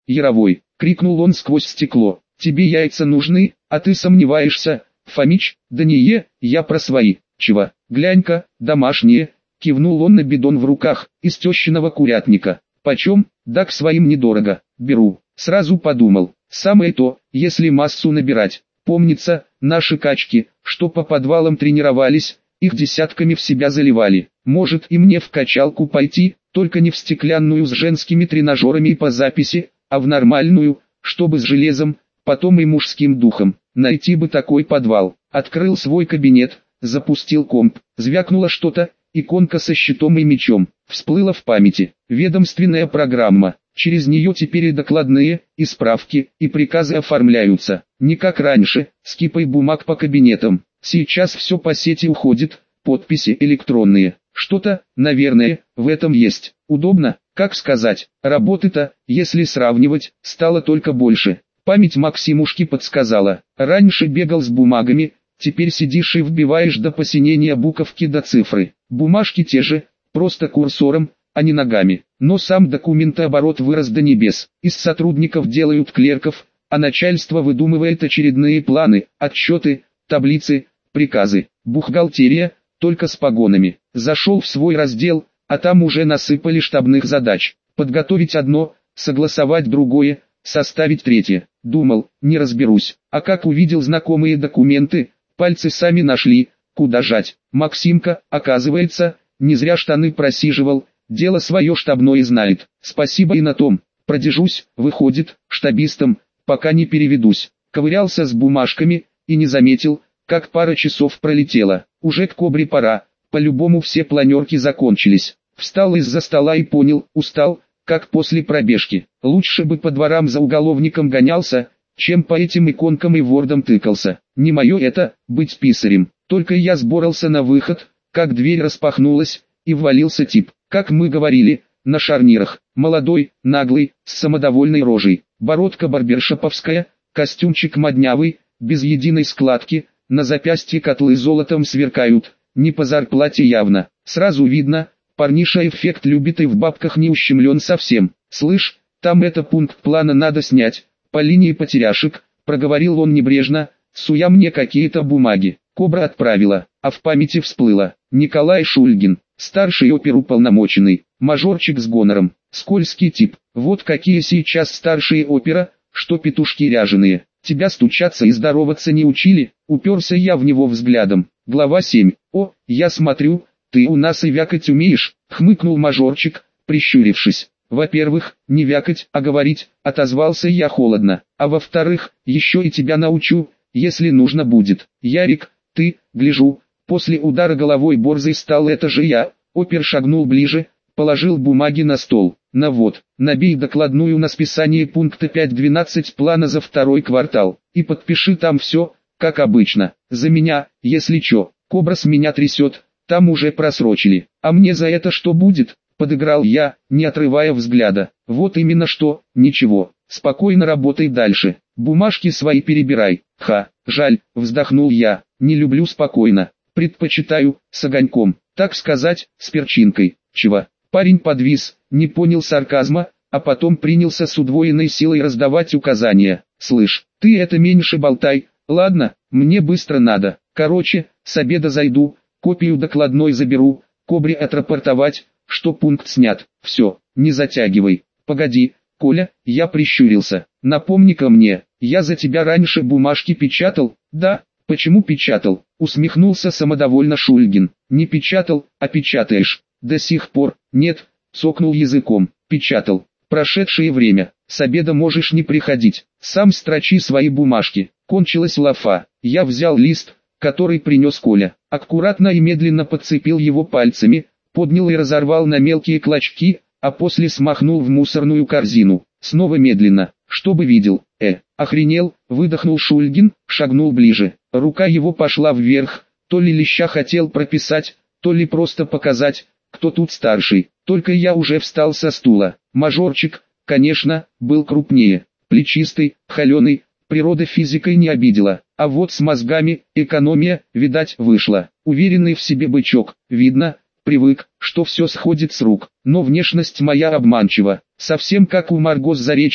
Яровой, крикнул он сквозь стекло, тебе яйца нужны, а ты сомневаешься, Фомич, да не я про свои, чего, глянь-ка, домашние, кивнул он на бидон в руках, из тещиного курятника, почем, да к своим недорого, беру, сразу подумал, самое то, если массу набирать, помнится, наши качки, что по подвалам тренировались, их десятками в себя заливали, может и мне в качалку пойти, только не в стеклянную с женскими тренажерами и по записи, а в нормальную, чтобы с железом, потом и мужским духом. Найти бы такой подвал. Открыл свой кабинет, запустил комп, звякнуло что-то, иконка со щитом и мечом. Всплыла в памяти. Ведомственная программа. Через нее теперь и докладные, и справки, и приказы оформляются. Не как раньше, с кипой бумаг по кабинетам. Сейчас все по сети уходит, подписи электронные. Что-то, наверное, в этом есть. Удобно, как сказать. Работы-то, если сравнивать, стало только больше. Память Максимушки подсказала. Раньше бегал с бумагами, теперь сидишь и вбиваешь до посинения буковки до цифры. Бумажки те же, просто курсором, а не ногами. Но сам документооборот вырос до небес. Из сотрудников делают клерков, а начальство выдумывает очередные планы, отчеты, таблицы, приказы. Бухгалтерия, только с погонами. Зашел в свой раздел, а там уже насыпали штабных задач. Подготовить одно, согласовать другое, составить третье. Думал, не разберусь, а как увидел знакомые документы, пальцы сами нашли, куда жать. Максимка, оказывается, не зря штаны просиживал, дело свое штабное знает. Спасибо и на том, продержусь, выходит, штабистом, пока не переведусь. Ковырялся с бумажками, и не заметил, как пара часов пролетела. Уже к Кобре пора, по-любому все планерки закончились. Встал из-за стола и понял, устал, как после пробежки. Лучше бы по дворам за уголовником гонялся, чем по этим иконкам и вордам тыкался. Не мое это, быть писарем. Только я сборался на выход, как дверь распахнулась, и ввалился тип, как мы говорили, на шарнирах. Молодой, наглый, с самодовольной рожей. Бородка барбершоповская, костюмчик моднявый, без единой складки, на запястье котлы золотом сверкают, не по зарплате явно. Сразу видно, парниша эффект любит и в бабках не ущемлен совсем. «Слышь, там это пункт плана надо снять, по линии потеряшек», проговорил он небрежно, суя мне какие-то бумаги. Кобра отправила, а в памяти всплыло. Николай Шульгин, старший оперуполномоченный, мажорчик с гонором, скользкий тип. Вот какие сейчас старшие опера, что петушки ряженые. Тебя стучаться и здороваться не учили, уперся я в него взглядом. Глава 7. О, я смотрю, ты у нас и вякать умеешь, хмыкнул мажорчик, прищурившись. Во-первых, не вякать, а говорить, отозвался я холодно. А во-вторых, еще и тебя научу, если нужно будет. Ярик, ты, гляжу, после удара головой борзый стал, это же я. Опер шагнул ближе, положил бумаги на стол. На вот, набей докладную на списание пункта 5.12 плана за второй квартал, и подпиши там все, как обычно. За меня, если чё, Кобра с меня трясет, там уже просрочили. А мне за это что будет? Подыграл я, не отрывая взгляда. Вот именно что, ничего, спокойно работай дальше. Бумажки свои перебирай. Жаль, вздохнул я, не люблю спокойно. Предпочитаю, с огоньком, так сказать, с перчинкой. Чего? Парень подвис, не понял сарказма, а потом принялся с удвоенной силой раздавать указания. «Слышь, ты это меньше болтай, ладно, мне быстро надо. Короче, с обеда зайду, копию докладной заберу, Кобре отрапортовать, что пункт снят. Все, не затягивай. Погоди, Коля», я прищурился. «Напомни-ка мне, я за тебя раньше бумажки печатал?» «Да, почему печатал?» усмехнулся самодовольно Шульгин. «Не печатал, а печатаешь. До сих пор, нет», цокнул языком, «печатал. Прошедшее время, с обеда можешь не приходить, сам строчи свои бумажки». Кончилась лафа. Я взял лист, который принес Коля, аккуратно и медленно подцепил его пальцами, поднял и разорвал на мелкие клочки, а после смахнул в мусорную корзину. Снова медленно, чтобы видел. Охренел, выдохнул Шульгин, шагнул ближе. Рука его пошла вверх, то ли леща хотел прописать, то ли просто показать, кто тут старший. Только я уже встал со стула. Мажорчик, конечно, был крупнее, плечистый, холеный, природа физикой не обидела. А вот с мозгами, экономия, видать, вышла. Уверенный в себе бычок, видно, привык, что все сходит с рук. Но внешность моя обманчива, совсем как у Марго Заречной,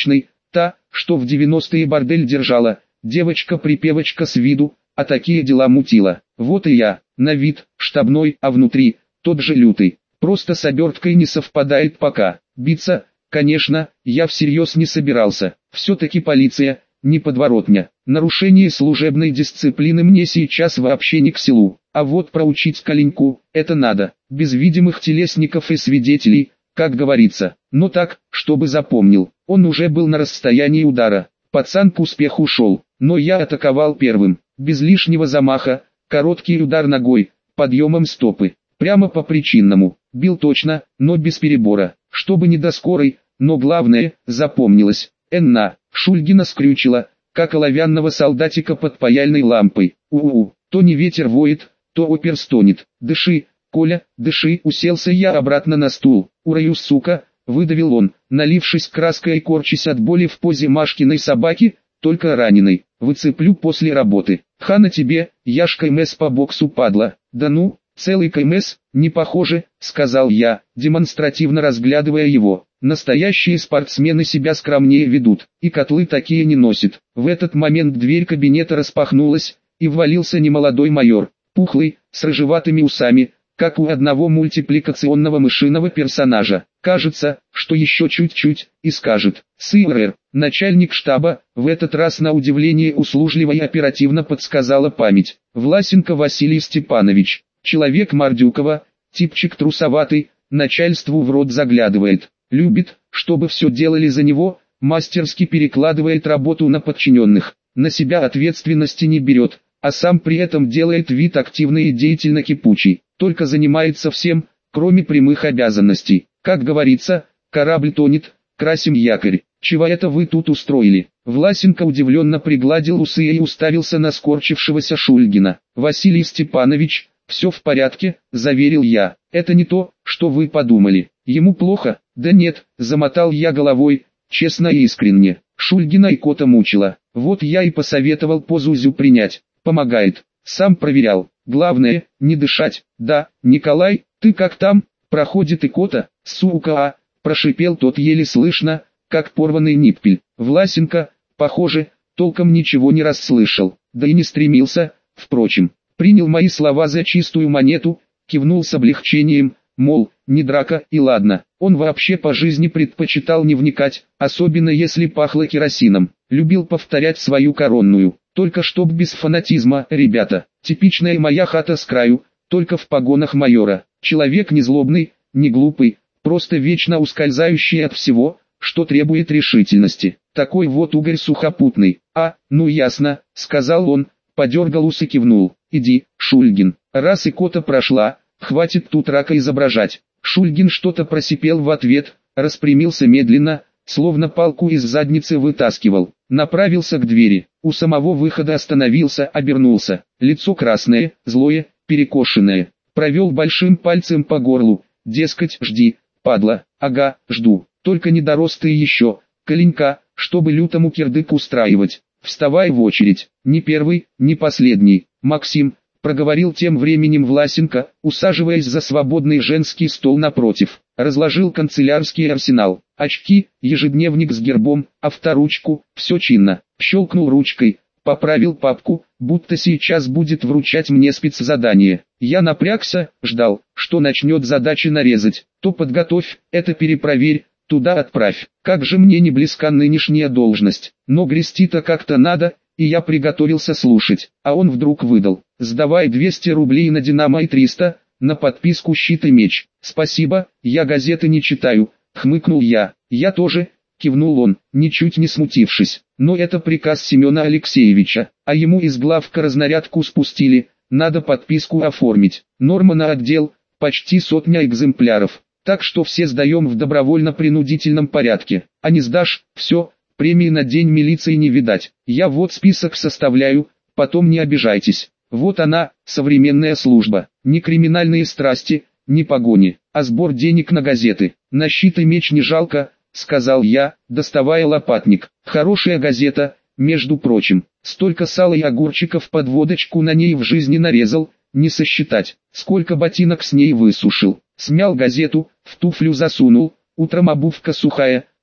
Та, что в 90-е бордель держала, девочка-припевочка с виду, а такие дела мутила. Вот и я, на вид, штабной, а внутри, тот же лютый. Просто с оберткой не совпадает пока. Биться, конечно, я всерьез не собирался. Все-таки полиция, не подворотня. Нарушение служебной дисциплины мне сейчас вообще не к селу. А вот проучить Коленьку, это надо. Без видимых телесников и свидетелей, как говорится. Но так, чтобы запомнил. Он уже был на расстоянии удара. Пацан к успеху шел. Но я атаковал первым. Без лишнего замаха, короткий удар ногой, подъемом стопы. Прямо по причинному. Бил точно, но без перебора. Чтобы не до скорой, но главное, запомнилось. Энна, Шульгина скрючила, как оловянного солдатика под паяльной лампой. У-у-у, то не ветер воет, то опер стонет. Дыши, Коля, дыши. Уселся я обратно на стул. Ураю, сука, выдавил он, налившись краской и корчась от боли в позе Машкиной собаки, только раненой. Выцеплю после работы. Хана тебе, я ж КМС по боксу, падла. Да ну, целый КМС, не похоже, сказал я, демонстративно разглядывая его. Настоящие спортсмены себя скромнее ведут, и котлы такие не носят. В этот момент дверь кабинета распахнулась, и ввалился немолодой майор, пухлый, с рыжеватыми усами, как у одного мультипликационного мышиного персонажа. Кажется, что еще чуть-чуть, и скажет: «СРР». Начальник штаба, в этот раз на удивление услужливо и оперативно подсказала память. Власенко Василий Степанович, человек Мордюкова, типчик трусоватый, начальству в рот заглядывает. Любит, чтобы все делали за него, мастерски перекладывает работу на подчиненных. На себя ответственности не берет, а сам при этом делает вид активный и деятельно кипучий. Только занимается всем, кроме прямых обязанностей. Как говорится, корабль тонет, красим якорь. Чего это вы тут устроили? Власенко удивленно пригладил усы и уставился на скорчившегося Шульгина. Василий Степанович, все в порядке, заверил я. Это не то, что вы подумали. Ему плохо? Да нет, замотал я головой, честно и искренне. Шульгина икота мучила. Вот я и посоветовал позу принять. Помогает. Сам проверял. Главное, не дышать. Да, Николай, ты как там? Проходит икота, сука, прошипел тот еле слышно, как порванный ниппель. Власенко, похоже, толком ничего не расслышал, да и не стремился, впрочем. Принял мои слова за чистую монету, кивнул с облегчением, мол, не драка и ладно. Он вообще по жизни предпочитал не вникать, особенно если пахло керосином. Любил повторять свою коронную, только чтоб без фанатизма, ребята. Типичная моя хата с краю, только в погонах майора. Человек не злобный, не глупый, просто вечно ускользающий от всего, что требует решительности. Такой вот угорь сухопутный. Ну ясно, сказал он, подергал ус и кивнул. Иди, Шульгин, раз икота прошла, хватит тут рака изображать. Шульгин что-то просипел в ответ, распрямился медленно, словно палку из задницы вытаскивал. Направился к двери, у самого выхода остановился, обернулся. Лицо красное, злое, перекошенное. Провел большим пальцем по горлу, дескать, жди, падла. Ага, жду, только не дорос ты еще, Коленька, чтобы лютому кирдык устраивать. Вставай в очередь, не первый, не последний. Максим, проговорил тем временем Власенко, усаживаясь за свободный женский стол напротив. Разложил канцелярский арсенал, очки, ежедневник с гербом, авторучку, все чинно. Щелкнул ручкой, поправил папку, будто сейчас будет вручать мне спецзадание. Я напрягся, ждал, что начнет задачи нарезать. То подготовь, это перепроверь, туда отправь. Как же мне не близка нынешняя должность, но грести-то как-то надо, и я приготовился слушать. А он вдруг выдал: сдавай 200 рублей на Динамо и 300, на подписку «Щит и меч». Спасибо, я газеты не читаю, хмыкнул я. Я тоже, кивнул он, ничуть не смутившись. Но это приказ Семена Алексеевича, а ему из главка разнарядку спустили, надо подписку оформить. Норма на отдел, почти 100 экземпляров, так что все сдаем в добровольно-принудительном порядке. А не сдашь, все, премии на день милиции не видать. Я вот список составляю, потом не обижайтесь. Вот она, современная служба. Не криминальные страсти, не погони, а сбор денег на газеты. На «Щит и меч» не жалко, сказал я, доставая лопатник. Хорошая газета, между прочим. Столько сала и огурчиков под водочку на ней в жизни нарезал, не сосчитать. Сколько ботинок с ней высушил. Смял газету, в туфлю засунул, утром обувка сухая,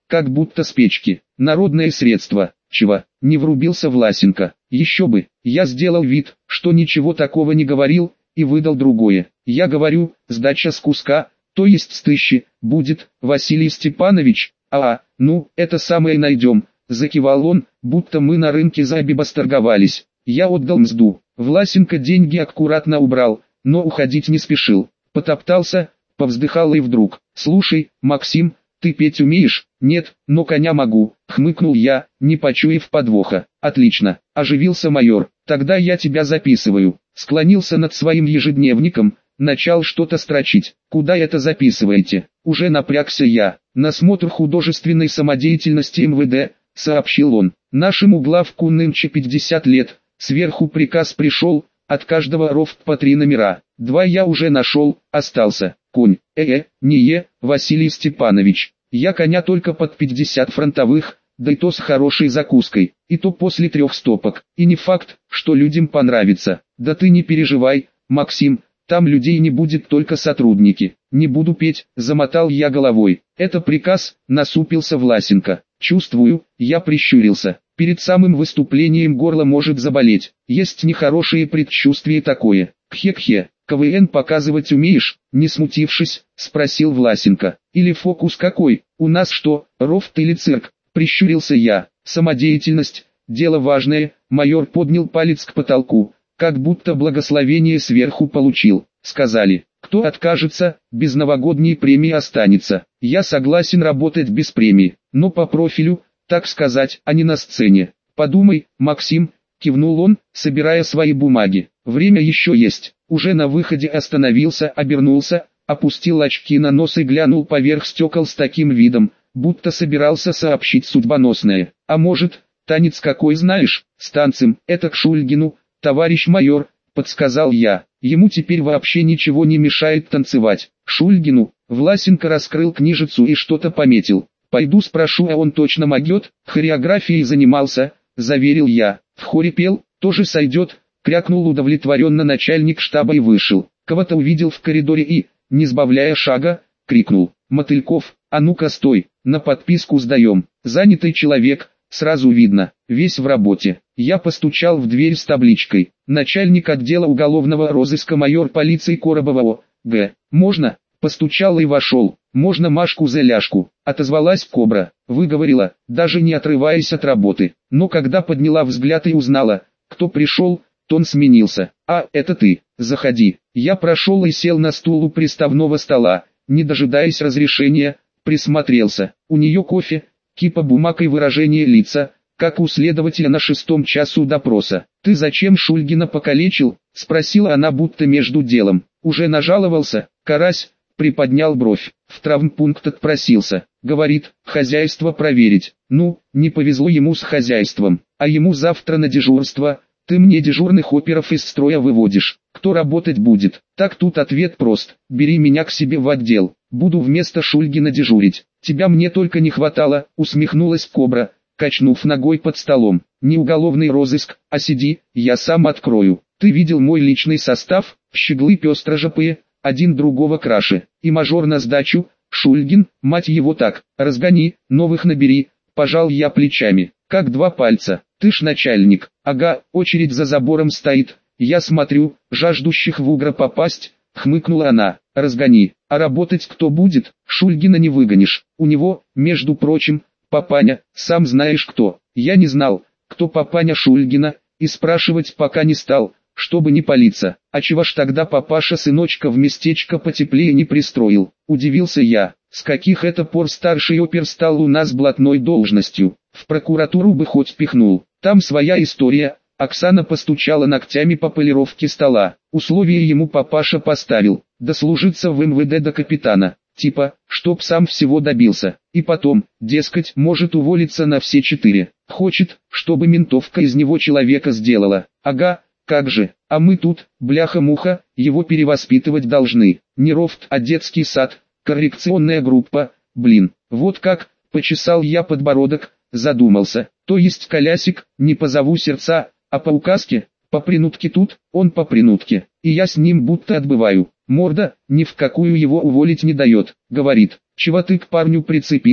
как будто с печки. Народное средство. Чего? Не врубился Власенко. Еще бы, я сделал вид, что ничего такого не говорил, и выдал другое. Я говорю, сдача с куска, то есть с 1000, будет, Василий Степанович. Ну, это самое найдем, закивал он, будто мы на рынке за Абибас торговались. Я отдал мзду. Власенко деньги аккуратно убрал, но уходить не спешил. Потоптался, повздыхал и вдруг: слушай, Максим, ты петь умеешь? Нет, но коня могу, хмыкнул я, не почуяв подвоха. Отлично, оживился майор, тогда я тебя записываю. Склонился над своим ежедневником, начал что-то строчить. Куда это записываете? Уже напрягся я. На смотр художественной самодеятельности МВД, сообщил он. Нашему главку нынче 50 лет, сверху приказ пришел, от каждого рофт по 3 номера. 2 я уже нашел, остался. Конь. Василий Степанович. Я коня только под 50 фронтовых, да и то с хорошей закуской, и то после 3 стопок. И не факт, что людям понравится. Да ты не переживай, Максим, там людей не будет, только сотрудники. Не буду петь, замотал я головой. Это приказ, насупился Власенко. Чувствую, я прищурился. Перед самым выступлением горло может заболеть. Есть нехорошее предчувствие такое. Кхе-кхе, КВН показывать умеешь? Не смутившись, спросил Власенко. Или фокус какой? У нас что, рофт или цирк? Прищурился я. Самодеятельность, дело важное. Майор поднял палец к потолку, как будто благословение сверху получил. Сказали, кто откажется, без новогодней премии останется. Я согласен работать без премии, но по профилю, так сказать, а не на сцене. Подумай, Максим, кивнул он, собирая свои бумаги. Время еще есть. Уже на выходе остановился, обернулся, опустил очки на нос и глянул поверх стекол с таким видом, будто собирался сообщить судьбоносное. А может, танец какой знаешь, с танцем, это к Шульгину, товарищ майор, подсказал я. Ему теперь вообще ничего не мешает танцевать. Шульгину. Власенко раскрыл книжицу и что-то пометил. Пойду спрошу, а он точно могет, хореографией занимался, заверил я. В хоре пел, тоже сойдет, крякнул удовлетворенно начальник штаба и вышел. Кого-то увидел в коридоре и, не сбавляя шага, крикнул: Мотыльков, а ну-ка стой, на подписку сдаем. Занятый человек, сразу видно, весь в работе. Я постучал в дверь с табличкой: начальник отдела уголовного розыска майор полиции Коробова О.Г. «Можно?» Постучал и вошел. «Можно Машку за ляжку?» Отозвалась кобра. Выговорила, даже не отрываясь от работы. Но когда подняла взгляд и узнала, кто пришел, тон сменился. «А, это ты, заходи». Я прошел и сел на стул у приставного стола, не дожидаясь разрешения, присмотрелся. У нее кофе, кипа бумаг и выражение лица, как у следователя на 6-м часу допроса. «Ты зачем Шульгина покалечил?» — спросила она будто между делом. «Уже нажаловался?» Карась приподнял бровь. В травмпункт отпросился. Говорит, хозяйство проверить. Ну, не повезло ему с хозяйством. А ему завтра на дежурство. Ты мне дежурных оперов из строя выводишь. Кто работать будет? Так тут ответ прост. Бери меня к себе в отдел. Буду вместо Шульгина дежурить. Тебя мне только не хватало, усмехнулась кобра, качнув ногой под столом. Не уголовный розыск, а сиди, я сам открою. Ты видел мой личный состав? Щеглы пестрожопые, один другого краше. И мажор на сдачу, Шульгин, мать его так, разгони, новых набери. Пожал я плечами, как 2 пальца. Ты ж начальник. Ага, очередь за забором стоит. Я смотрю, жаждущих в угро попасть, хмыкнула она. Разгони, а работать кто будет? Шульгина не выгонишь. У него, между прочим, папаня, сам знаешь кто. Я не знал, кто папаня Шульгина, и спрашивать пока не стал, чтобы не палиться. А чего ж тогда папаша сыночка в местечко потеплее не пристроил? Удивился я. С каких это пор старший опер стал у нас блатной должностью? В прокуратуру бы хоть пихнул. Там своя история. Оксана постучала ногтями по полировке стола. Условия ему папаша поставил. Дослужиться в МВД до капитана. Типа, чтоб сам всего добился. И потом, дескать, может уволиться на все 4. Хочет, чтобы ментовка из него человека сделала. Ага, как же. А мы тут, бляха-муха, его перевоспитывать должны. Не рофт, а детский сад, коррекционная группа. Блин, вот как, почесал я подбородок, задумался. То есть колясик, не позову сердца, а по указке, по принудке тут, он по принудке. И я с ним будто отбываю. Морда, ни в какую его уволить не дает. Говорит, чего ты к парню прицепилась,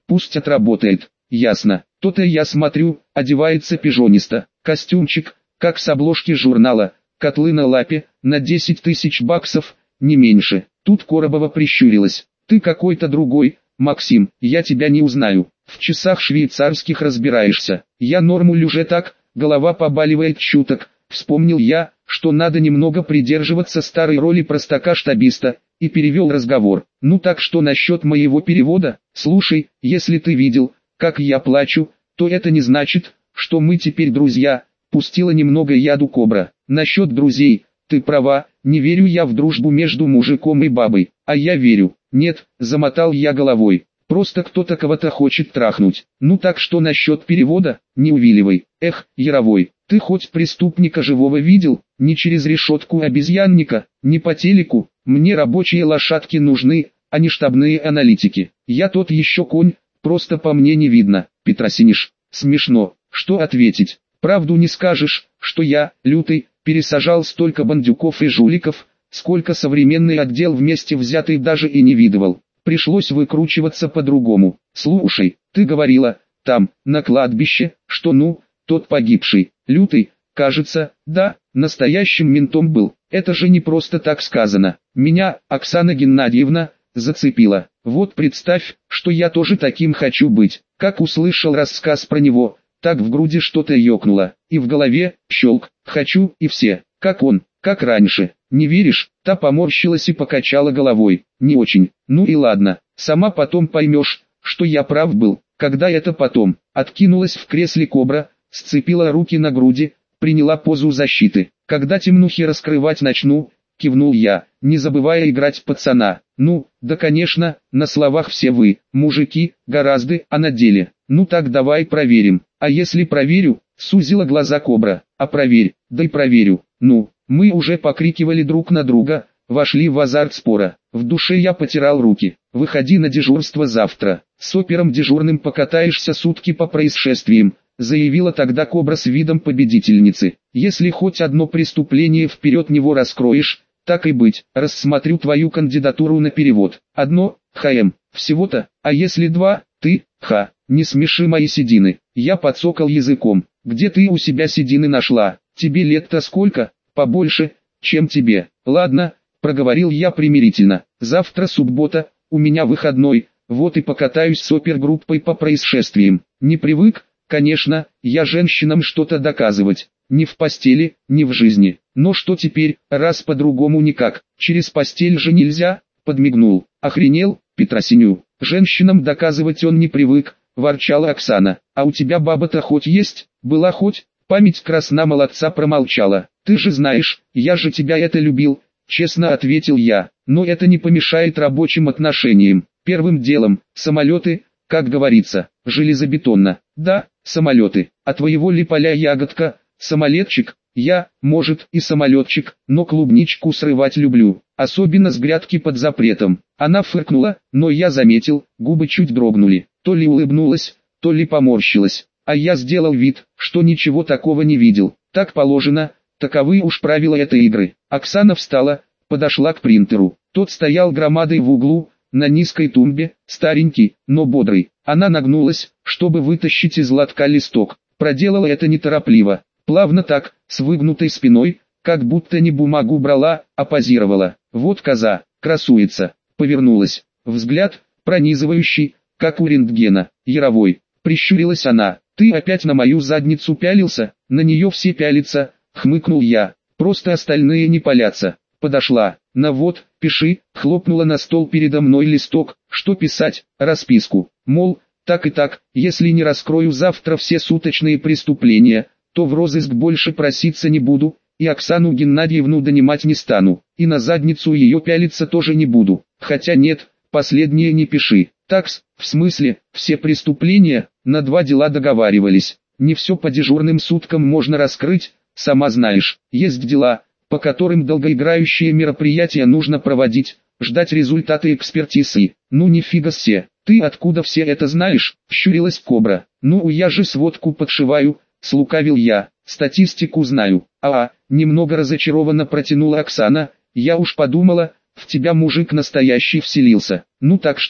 пусть отработает. Ясно. То-то я смотрю, одевается пижонисто. Костюмчик, как с обложки журнала, котлы на лапе, на 10 тысяч баксов, не меньше. Тут Коробова прищурилась. Ты какой-то другой, Максим, я тебя не узнаю. В часах швейцарских разбираешься. Я нормуль уже так, голова побаливает чуток. Вспомнил я, что надо немного придерживаться старой роли простака-штабиста, и перевел разговор. Ну так что насчет моего перевода? Слушай, если ты видел, как я плачу, то это не значит, что мы теперь друзья. Пустила немного яду Кобра. Насчет друзей, ты права, не верю я в дружбу между мужиком и бабой. А я верю. Нет, замотал я головой. Просто кто-то кого-то хочет трахнуть. Ну так что насчет перевода? Не увиливай. Эх, Яровой, ты хоть преступника живого видел? Не через решетку обезьянника, не по телеку. Мне рабочие лошадки нужны, а не штабные аналитики. Я тот еще конь, просто по мне не видно. Петросиниш, смешно. Что ответить? Правду не скажешь, что я, лютый, пересажал столько бандюков и жуликов, сколько современный отдел вместе взятый даже и не видывал. Пришлось выкручиваться по-другому. Слушай, ты говорила, там, на кладбище, что тот погибший, лютый, кажется, да, настоящим ментом был. Это же не просто так сказано. Меня, Оксана Геннадьевна, зацепила. Вот представь, что я тоже таким хочу быть. Как услышал рассказ про него, так в груди что-то ёкнуло, и в голове, щелк, хочу, и все, как он, как раньше. Не веришь? Та поморщилась и покачала головой. Не очень. Ну и ладно, сама потом поймешь, что я прав был. Когда это потом? Откинулась в кресле Кобра, сцепила руки на груди, приняла позу защиты. Когда темнухи раскрывать начну, кивнул я, не забывая играть пацана. Ну, да конечно, на словах все вы, мужики, гораздо, а на деле. Ну так давай проверим. А если проверю? Сузила глаза Кобра. А проверь, да и проверю. Ну, мы уже покрикивали друг на друга, вошли в азарт спора. В душе я потирал руки. Выходи на дежурство завтра. С опером дежурным покатаешься сутки по происшествиям, заявила тогда Кобра с видом победительницы. Если хоть одно преступление вперед него раскроешь, так и быть, рассмотрю твою кандидатуру на перевод. Одно, ХМ, всего-то, а если два, ты, не смеши мои седины. Я подсокал языком. Где ты у себя седины нашла? Тебе лет-то сколько? Побольше, чем тебе. Ладно, проговорил я примирительно. Завтра суббота, у меня выходной, вот и покатаюсь с опергруппой по происшествиям. Не привык, конечно, я женщинам что-то доказывать. Ни в постели, ни в жизни. Но что теперь, раз по-другому никак. Через постель же нельзя, подмигнул. Охренел, Петросиню. Женщинам доказывать он не привык, ворчала Оксана. А у тебя баба-то хоть есть? Была хоть? Память красна молодца промолчала. Ты же знаешь, я же тебя это любил, честно ответил я. Но это не помешает рабочим отношениям. Первым делом, самолеты, как говорится, железобетонно. Да, самолеты. А твоего Липоля ягодка, самолетчик? Я, может, и самолетчик, но клубничку срывать люблю. Особенно с грядки под запретом. Она фыркнула, но я заметил, губы чуть дрогнули. То ли улыбнулась, то ли поморщилась. А я сделал вид, что ничего такого не видел. Так положено, таковы уж правила этой игры. Оксана встала, подошла к принтеру. Тот стоял громадой в углу, на низкой тумбе, старенький, но бодрый. Она нагнулась, чтобы вытащить из лотка листок. Проделала это неторопливо, плавно так, с выгнутой спиной, как будто не бумагу брала, а позировала. Вот коза, красуется. Повернулась. Взгляд, пронизывающий, как у рентгена. Яровой. Прищурилась она. Ты опять на мою задницу пялился? На нее все пялятся, хмыкнул я. Просто остальные не палятся. Подошла. На вот, пиши, хлопнула на стол передо мной листок. Что писать? Расписку. Мол, так и так, если не раскрою завтра все суточные преступления, то в розыск больше проситься не буду, и Оксану Геннадьевну донимать не стану, и на задницу ее пялиться тоже не буду. Хотя нет, последнее не пиши. Такс, в смысле, все преступления, на 2 дела договаривались. Не все по дежурным суткам можно раскрыть, сама знаешь. Есть дела, по которым долгоиграющие мероприятия нужно проводить, ждать результаты экспертизы. Ну нифига себе, ты откуда все это знаешь? Щурилась Кобра. Ну я же сводку подшиваю, слукавил я, статистику знаю. Немного разочарованно протянула Оксана, я уж подумала, в тебя мужик настоящий вселился. Ну так что,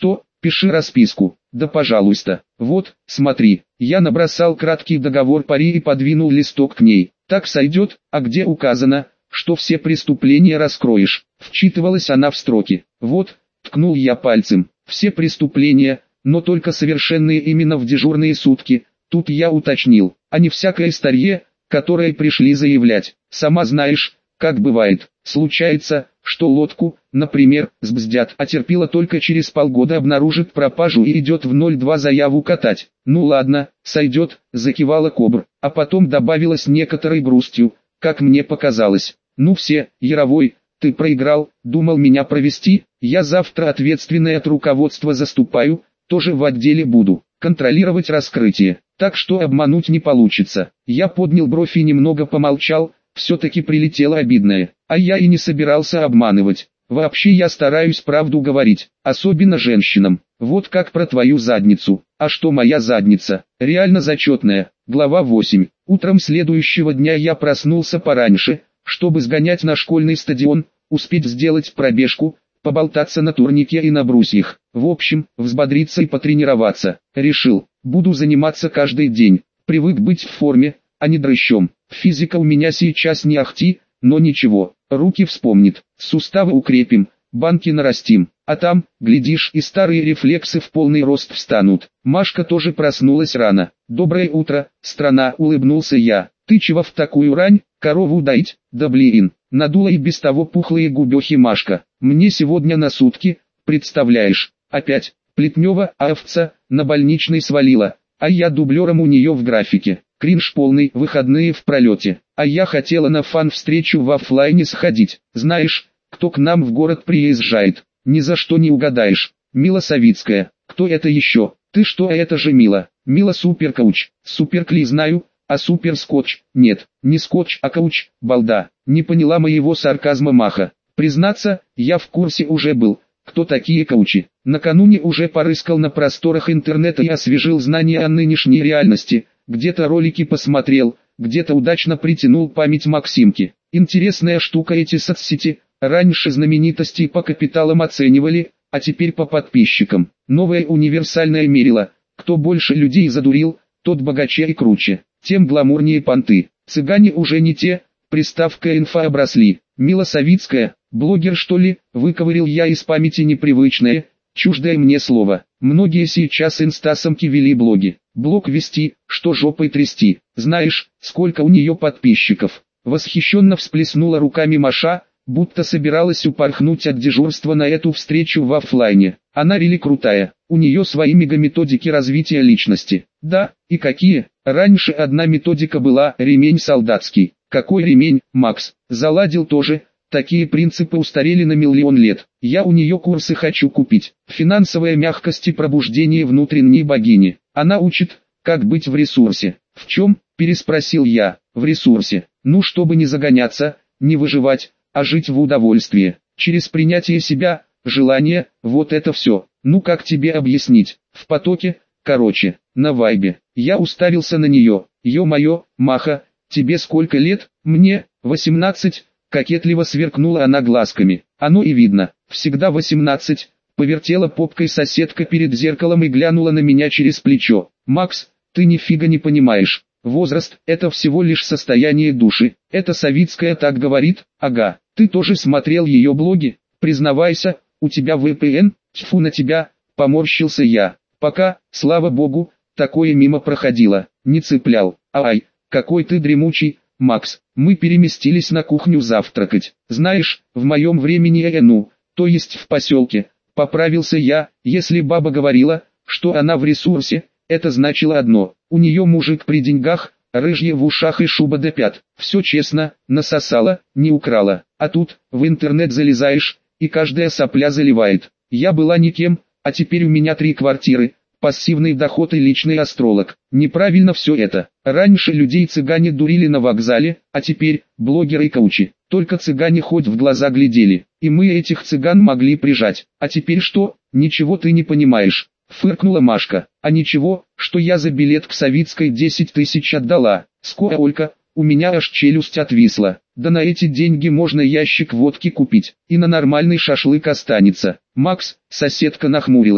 Пиши расписку. Да пожалуйста. Вот, смотри. Я набросал краткий договор пари и подвинул листок к ней. Так сойдет, а где указано, что все преступления раскроешь? Вчитывалась она в строки. Вот, ткнул я пальцем. Все преступления, но только совершенные именно в дежурные сутки. Тут я уточнил, а не всякое старье, которое пришли заявлять. Сама знаешь, как бывает. Случается, что лодку, например, сбздят, а терпила только через полгода обнаружит пропажу и идет в 02 заяву катать. Ну ладно, сойдет, закивала Кобр, а потом добавила с некоторой грустью, как мне показалось. Ну все, Яровой, ты проиграл, думал меня провести, я завтра ответственное от руководства заступаю, тоже в отделе буду, контролировать раскрытие, так что обмануть не получится. Я поднял бровь и немного помолчал, все-таки прилетело обидное, а я и не собирался обманывать. Вообще я стараюсь правду говорить, особенно женщинам. Вот как про твою задницу. А что моя задница? Реально зачетная. Глава 8. Утром следующего дня я проснулся пораньше, чтобы сгонять на школьный стадион, успеть сделать пробежку, поболтаться на турнике и на брусьях. В общем, взбодриться и потренироваться. Решил, буду заниматься каждый день. Привык быть в форме, а не дрыщом. Физика у меня сейчас не ахти, но ничего, руки вспомнит, суставы укрепим, банки нарастим, а там, глядишь, и старые рефлексы в полный рост встанут. Машка тоже проснулась рано. «Доброе утро, страна», — улыбнулся я. «Ты чего в такую рань, корову доить?» «Да блин», — надула и без того пухлые губехи Машка. «Мне сегодня на сутки, представляешь, опять, Плетнева, овца, на больничный свалила, а я дублером у нее в графике. Кринж полный, выходные в пролете. А я хотела на фан-встречу в оффлайне сходить. Знаешь, кто к нам в город приезжает? Ни за что не угадаешь. Мила Савицкая. Кто это еще? Ты что, это же Мила. Мила суперкауч. Суперкли знаю, а суперскотч? Нет, не скотч, а кауч, балда. Не поняла моего сарказма Маха. Признаться, я в курсе уже был. Кто такие каучи? Накануне уже порыскал на просторах интернета и освежил знания о нынешней реальности. Где-то ролики посмотрел, где-то удачно притянул память Максимки. Интересная штука эти соцсети, раньше знаменитостей по капиталам оценивали, а теперь по подписчикам. Новое универсальное мерило, кто больше людей задурил, тот богаче и круче, тем гламурнее понты. Цыгане уже не те, приставка инфа обросли. Мила Савицкая, блогер что ли, выковырил я из памяти непривычное, чуждое мне слово. Многие сейчас инстасамки вели блоги. Блог вести, что жопой трясти. Знаешь, сколько у нее подписчиков? Восхищенно всплеснула руками Маша, будто собиралась упорхнуть от дежурства на эту встречу в оффлайне. Она рели крутая, у нее свои мегаметодики развития личности. Да, и какие? Раньше одна методика была «ремень солдатский». Какой ремень, Макс? Заладил тоже. Такие принципы устарели на миллион лет. Я у нее курсы хочу купить. Финансовая мягкость и пробуждение внутренней богини. Она учит, как быть в ресурсе. В чем? Переспросил я. В ресурсе. Ну, чтобы не загоняться, не выживать, а жить в удовольствии. Через принятие себя, желание, вот это все. Ну как тебе объяснить? В потоке, короче, на вайбе. Я уставился на нее. Ё-моё, Маха, тебе сколько лет? Мне, 18. Кокетливо сверкнула она глазками. Оно и видно, всегда 18. Повертела попкой соседка перед зеркалом и глянула на меня через плечо. Макс, ты нифига не понимаешь. Возраст – это всего лишь состояние души. Это Савицкая так говорит, ага. Ты тоже смотрел ее блоги? Признавайся, у тебя VPN? Тьфу на тебя, поморщился я. Пока, слава богу, такое мимо проходило. Не цеплял. Ай, какой ты дремучий. Макс, мы переместились на кухню завтракать. Знаешь, в моем времени то есть в поселке, поправился я, если баба говорила, что она в ресурсе, это значило одно, у нее мужик при деньгах, рыжье в ушах и шуба до пят. Все честно, насосала, не украла. А тут, в интернет залезаешь, и каждая сопля заливает. Я была никем, а теперь у меня 3 квартиры. Пассивный доход и личный астролог. Неправильно все это. Раньше людей цыгане дурили на вокзале, а теперь блогеры и каучи. Только цыгане хоть в глаза глядели, и мы этих цыган могли прижать. А теперь что? Ничего ты не понимаешь. Фыркнула Машка. А ничего, что я за билет к Савицкой 10 тысяч отдала. Сколько? У меня аж челюсть отвисла. Да на эти деньги можно ящик водки купить, и на нормальный шашлык останется. Макс, соседка нахмурилась.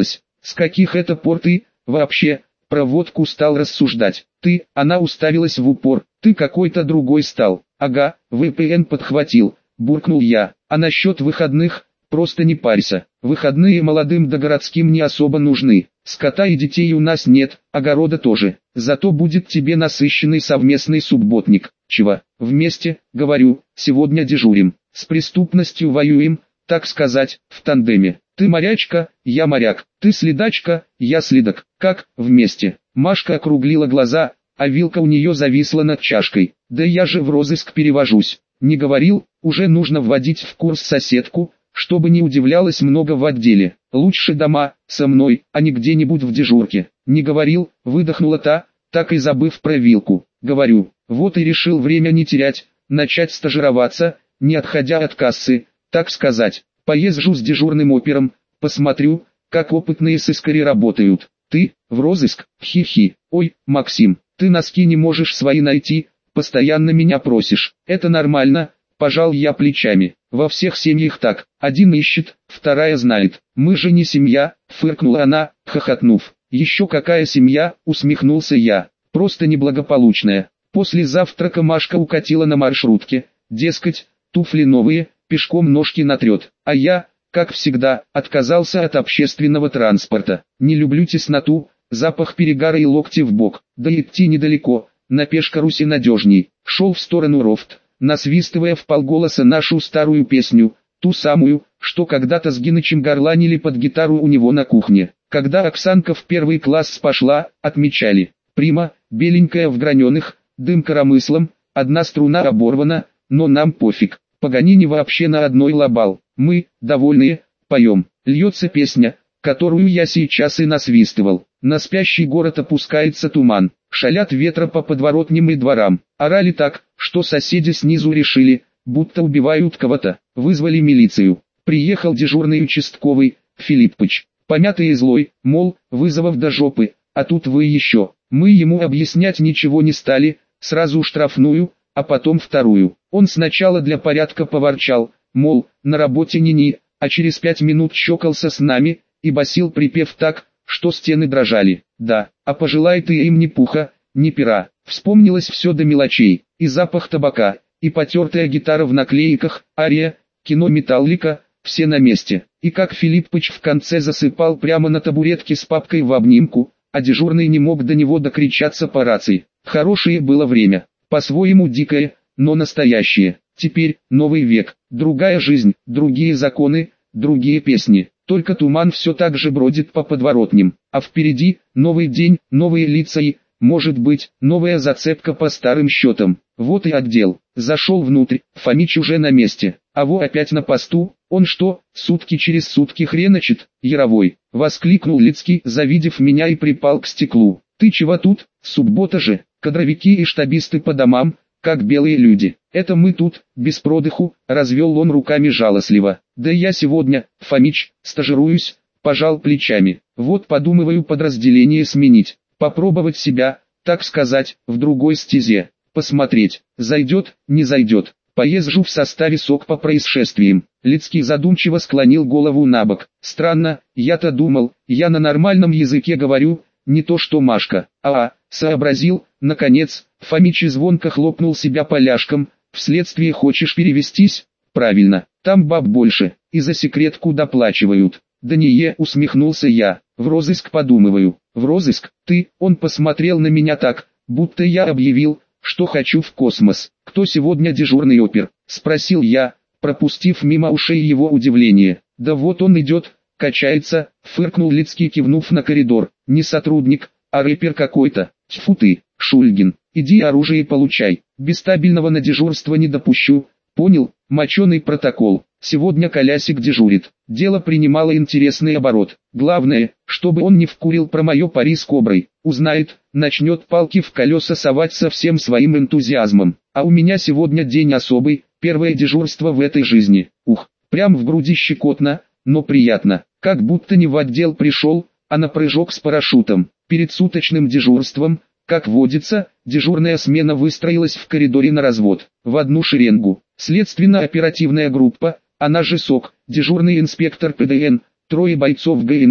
С каких это пор ты, вообще, про водку стал рассуждать? Ты, она уставилась в упор, ты какой-то другой стал. Ага, VPN подхватил, буркнул я. А насчет выходных, просто не парься. Выходные молодым да городским не особо нужны. Скота и детей у нас нет, огорода тоже. Зато будет тебе насыщенный совместный субботник. Чего? Вместе, говорю, сегодня дежурим. С преступностью воюем, так сказать, в тандеме. Ты морячка, я моряк. Ты следачка, я следак. Как, вместе? Машка округлила глаза, а вилка у нее зависла над чашкой. Да я же в розыск перевожусь. Не говорил, уже нужно вводить в курс соседку, чтобы не удивлялась много в отделе. Лучше дома, со мной, а не где-нибудь в дежурке. Не говорил, выдохнула та, так и забыв про вилку. Говорю, вот и решил время не терять, начать стажироваться, не отходя от кассы, так сказать. Поезжу с дежурным опером, посмотрю, как опытные сыскари работают. Ты, в розыск, хи-хи. Ой, Максим, ты носки не можешь свои найти, постоянно меня просишь. Это нормально, пожал я плечами. Во всех семьях так, один ищет, вторая знает. Мы же не семья, фыркнула она, хохотнув. Еще какая семья, усмехнулся я. Просто неблагополучная. После завтрака Машка укатила на маршрутке, дескать, туфли новые, пешком ножки натрет. А я, как всегда, отказался от общественного транспорта. Не люблю тесноту, запах перегара и локти в бок. Да идти недалеко, на пешкарусе надежней. Шел в сторону Рофт, насвистывая вполголоса нашу старую песню, ту самую, что когда-то с Гинычем горланили под гитару у него на кухне. Когда Оксанка в первый класс пошла, отмечали. Прима, беленькая в граненых, дым коромыслом, одна струна оборвана, но нам пофиг. Паганини вообще на одной лобал. Мы, довольные, поем. Льется песня, которую я сейчас и насвистывал. На спящий город опускается туман. Шалят ветра по подворотням и дворам. Орали так, что соседи снизу решили, будто убивают кого-то. Вызвали милицию. Приехал дежурный участковый, Филиппыч. Помятый и злой, мол, вызовов до жопы, а тут вы еще. Мы ему объяснять ничего не стали, сразу штрафную, а потом вторую. Он сначала для порядка поворчал, мол, на работе ни-ни, а через 5 минут чокался с нами, и басил припев так, что стены дрожали. Да, а пожелай ты им ни пуха, ни пера. Вспомнилось все до мелочей, и запах табака, и потертая гитара в наклейках, ария, кино Металлика, все на месте. И как Филиппыч в конце засыпал прямо на табуретке с папкой в обнимку, а дежурный не мог до него докричаться по рации. Хорошее было время, по-своему дикое, но настоящее. Теперь, новый век, другая жизнь, другие законы, другие песни. Только туман все так же бродит по подворотням. А впереди, новый день, новые лица и, может быть, новая зацепка по старым счетам. Вот и отдел. Зашел внутрь, Фомич уже на месте. А во опять на посту, он что, сутки через сутки хреночет, Яровой? Воскликнул Лицкий, завидев меня и припал к стеклу. Ты чего тут, суббота же, кадровики и штабисты по домам, как белые люди. Это мы тут, без продыху, развел он руками жалостливо. Да я сегодня, Фомич, стажируюсь, пожал плечами. Вот подумываю подразделение сменить, попробовать себя, так сказать, в другой стезе. Посмотреть, зайдет, не зайдет. Поезжу в составе СОК по происшествиям. Лицкий задумчиво склонил голову набок. Странно, я-то думал, я на нормальном языке говорю, не то что Машка. Сообразил, наконец, Фомич звонко хлопнул себя поляшком. Вследствие хочешь перевестись? Правильно, там баб больше, и за секретку доплачивают. Да не усмехнулся я, в розыск подумываю. В розыск? Ты? Он посмотрел на меня так, будто я объявил, что хочу в космос. Кто сегодня дежурный опер? Спросил я, пропустив мимо ушей его удивление. Да вот он идет, качается, фыркнул Лицкий, кивнув на коридор. Не сотрудник, а рэпер какой-то. Тьфу ты, Шульгин, иди оружие получай. Без стабильного на дежурство не допущу. Понял, моченый протокол. Сегодня Колясик дежурит. Дело принимало интересный оборот. Главное, чтобы он не вкурил про мое пари с Коброй. Узнает, начнет палки в колеса совать со всем своим энтузиазмом. А у меня сегодня день особый, первое дежурство в этой жизни. Ух, прям в груди щекотно, но приятно. Как будто не в отдел пришел, а на прыжок с парашютом. Перед суточным дежурством, как водится, дежурная смена выстроилась в коридоре на развод, в одну шеренгу. Следственно-оперативная группа, она же СОК, дежурный инспектор ПДН, трое бойцов ГНР,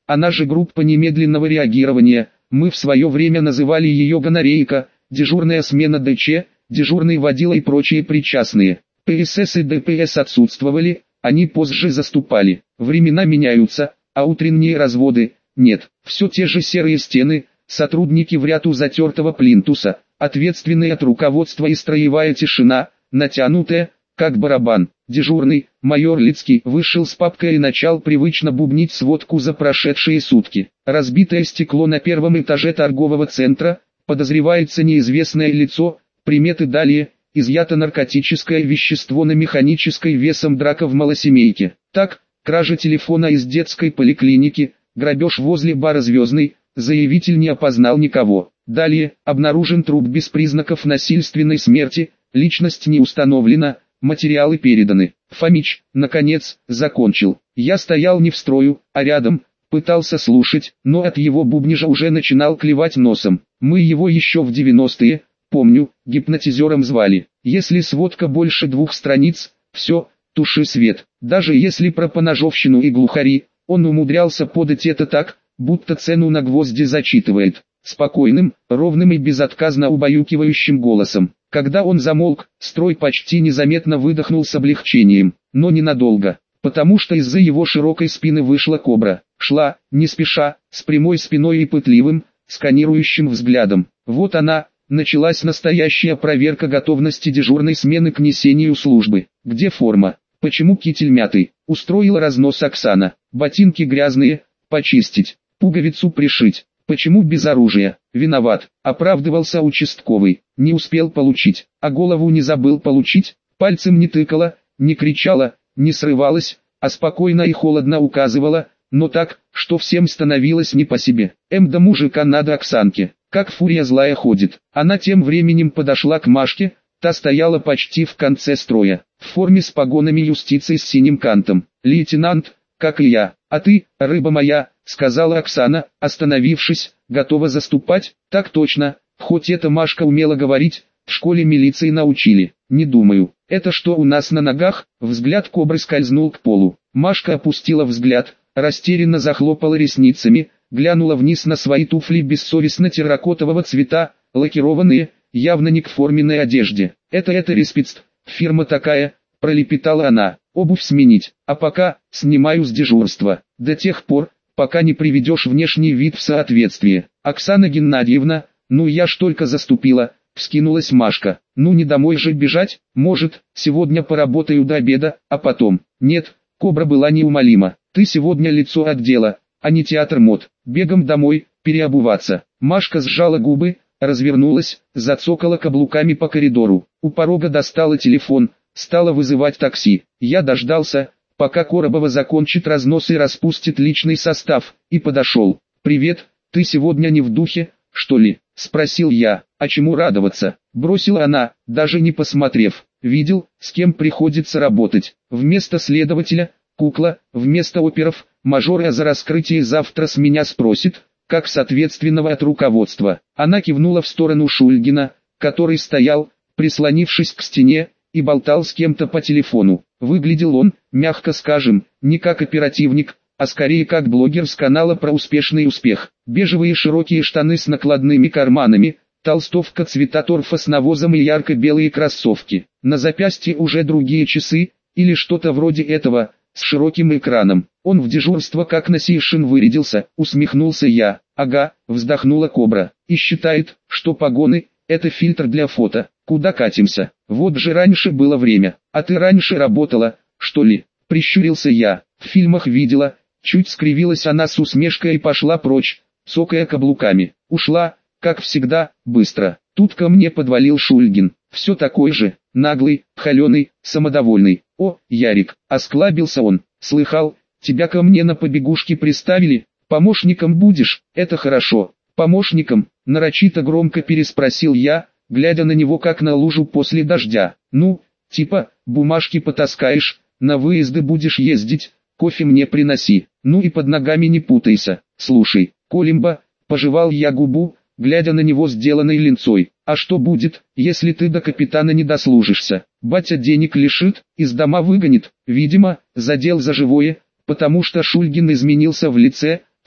она же группа немедленного реагирования, мы в свое время называли ее гонорейка, дежурная смена ДЧ, дежурный водила и прочие причастные. ПСС и ДПС отсутствовали, они позже заступали. Времена меняются, а утренние разводы – нет. Все те же серые стены, сотрудники в ряд у затертого плинтуса, ответственные от руководства и строевая тишина, натянутая, как барабан. Дежурный, майор Лицкий, вышел с папкой и начал привычно бубнить сводку за прошедшие сутки. Разбитое стекло на первом этаже торгового центра, подозревается неизвестное лицо, приметы далее, изъято наркотическое вещество на механической весом драка в малосемейке. Так, кража телефона из детской поликлиники, грабеж возле бара «Звездный», заявитель не опознал никого. Далее, обнаружен труп без признаков насильственной смерти, личность не установлена, материалы переданы. Фомич, наконец, закончил. Я стоял не в строю, а рядом, пытался слушать, но от его бубнижа уже начинал клевать носом. Мы его еще в 90-е, помню, гипнотизером звали. Если сводка больше 2 страниц, все, туши свет. Даже если про поножовщину и глухари, он умудрялся подать это так, будто цену на гвозди зачитывает. Спокойным, ровным и безотказно убаюкивающим голосом. Когда он замолк, строй почти незаметно выдохнул с облегчением, но ненадолго, потому что из-за его широкой спины вышла кобра. Шла, не спеша, с прямой спиной и пытливым, сканирующим взглядом. Вот она, началась настоящая проверка готовности дежурной смены к несению службы. Где форма? Почему китель мятый? Устроила разнос Оксана. Ботинки грязные, почистить. Пуговицу пришить. Почему без оружия? Виноват. Оправдывался участковый. Не успел получить. А голову не забыл получить? Пальцем не тыкала, не кричала, не срывалась, а спокойно и холодно указывала, но так, что всем становилось не по себе. Да мужика надо Оксанке. Как фурия злая ходит. Она тем временем подошла к Машке, та стояла почти в конце строя, в форме с погонами юстиции с синим кантом. «Лейтенант, как и я, а ты, рыба моя», — сказала Оксана, остановившись, готова заступать. «Так точно, хоть это Машка умела говорить, в школе милиции научили». «Не думаю, это что у нас на ногах?» Взгляд кобры скользнул к полу. Машка опустила взгляд, растерянно захлопала ресницами, глянула вниз на свои туфли бессовестно терракотового цвета, лакированные, явно не к форменной одежде. «Это респецт, фирма такая», — пролепетала она. «Обувь сменить, а пока, снимаю с дежурства, до тех пор, пока не приведешь внешний вид в соответствие». «Оксана Геннадьевна, ну я ж только заступила», — вскинулась Машка. «Ну не домой же бежать, может, сегодня поработаю до обеда, а потом». «Нет», — кобра была неумолима, — «ты сегодня лицо отдела, а не театр мод. Бегом домой, переобуваться». Машка сжала губы, развернулась, зацокала каблуками по коридору. У порога достала телефон, стала вызывать такси. Я дождался, пока Коробова закончит разнос и распустит личный состав, и подошел. «Привет, ты сегодня не в духе, что ли?» — спросил я. «А чему радоваться?» — бросила она, даже не посмотрев. «Видел, с кем приходится работать. Вместо следователя — кукла, вместо оперов — мажор, а за раскрытие завтра с меня спросит, как с ответственного от руководства». Она кивнула в сторону Шульгина, который стоял, прислонившись к стене, и болтал с кем-то по телефону. Выглядел он, мягко скажем, не как оперативник, а скорее как блогер с канала про успешный успех. Бежевые широкие штаны с накладными карманами, толстовка цвета торфа с навозом и ярко-белые кроссовки. На запястье уже другие часы, или что-то вроде этого, с широким экраном. Он в дежурство как на сейшин вырядился, усмехнулся я. «Ага», вздохнула кобра, и считает, что погоны — это фильтр для фото. Куда катимся? Вот же раньше было время. А ты раньше работала, что ли? Прищурился я. В фильмах видела. Чуть скривилась она с усмешкой и пошла прочь, цокая каблуками. Ушла, как всегда, быстро. Тут ко мне подвалил Шульгин. Все такой же, наглый, холеный, самодовольный. «О, Ярик», — осклабился он, — «слыхал, тебя ко мне на побегушки приставили? Помощником будешь? Это хорошо». «Помощником?» — нарочито громко переспросил я, глядя на него как на лужу после дождя. «Ну, типа, бумажки потаскаешь, на выезды будешь ездить, кофе мне приноси, ну и под ногами не путайся. Слушай, Колимба», — пожевал я губу, глядя на него сделанной линцой, «а что будет, если ты до капитана не дослужишься? Батя денег лишит, из дома выгонит». Видимо, задел за живое, потому что Шульгин изменился в лице,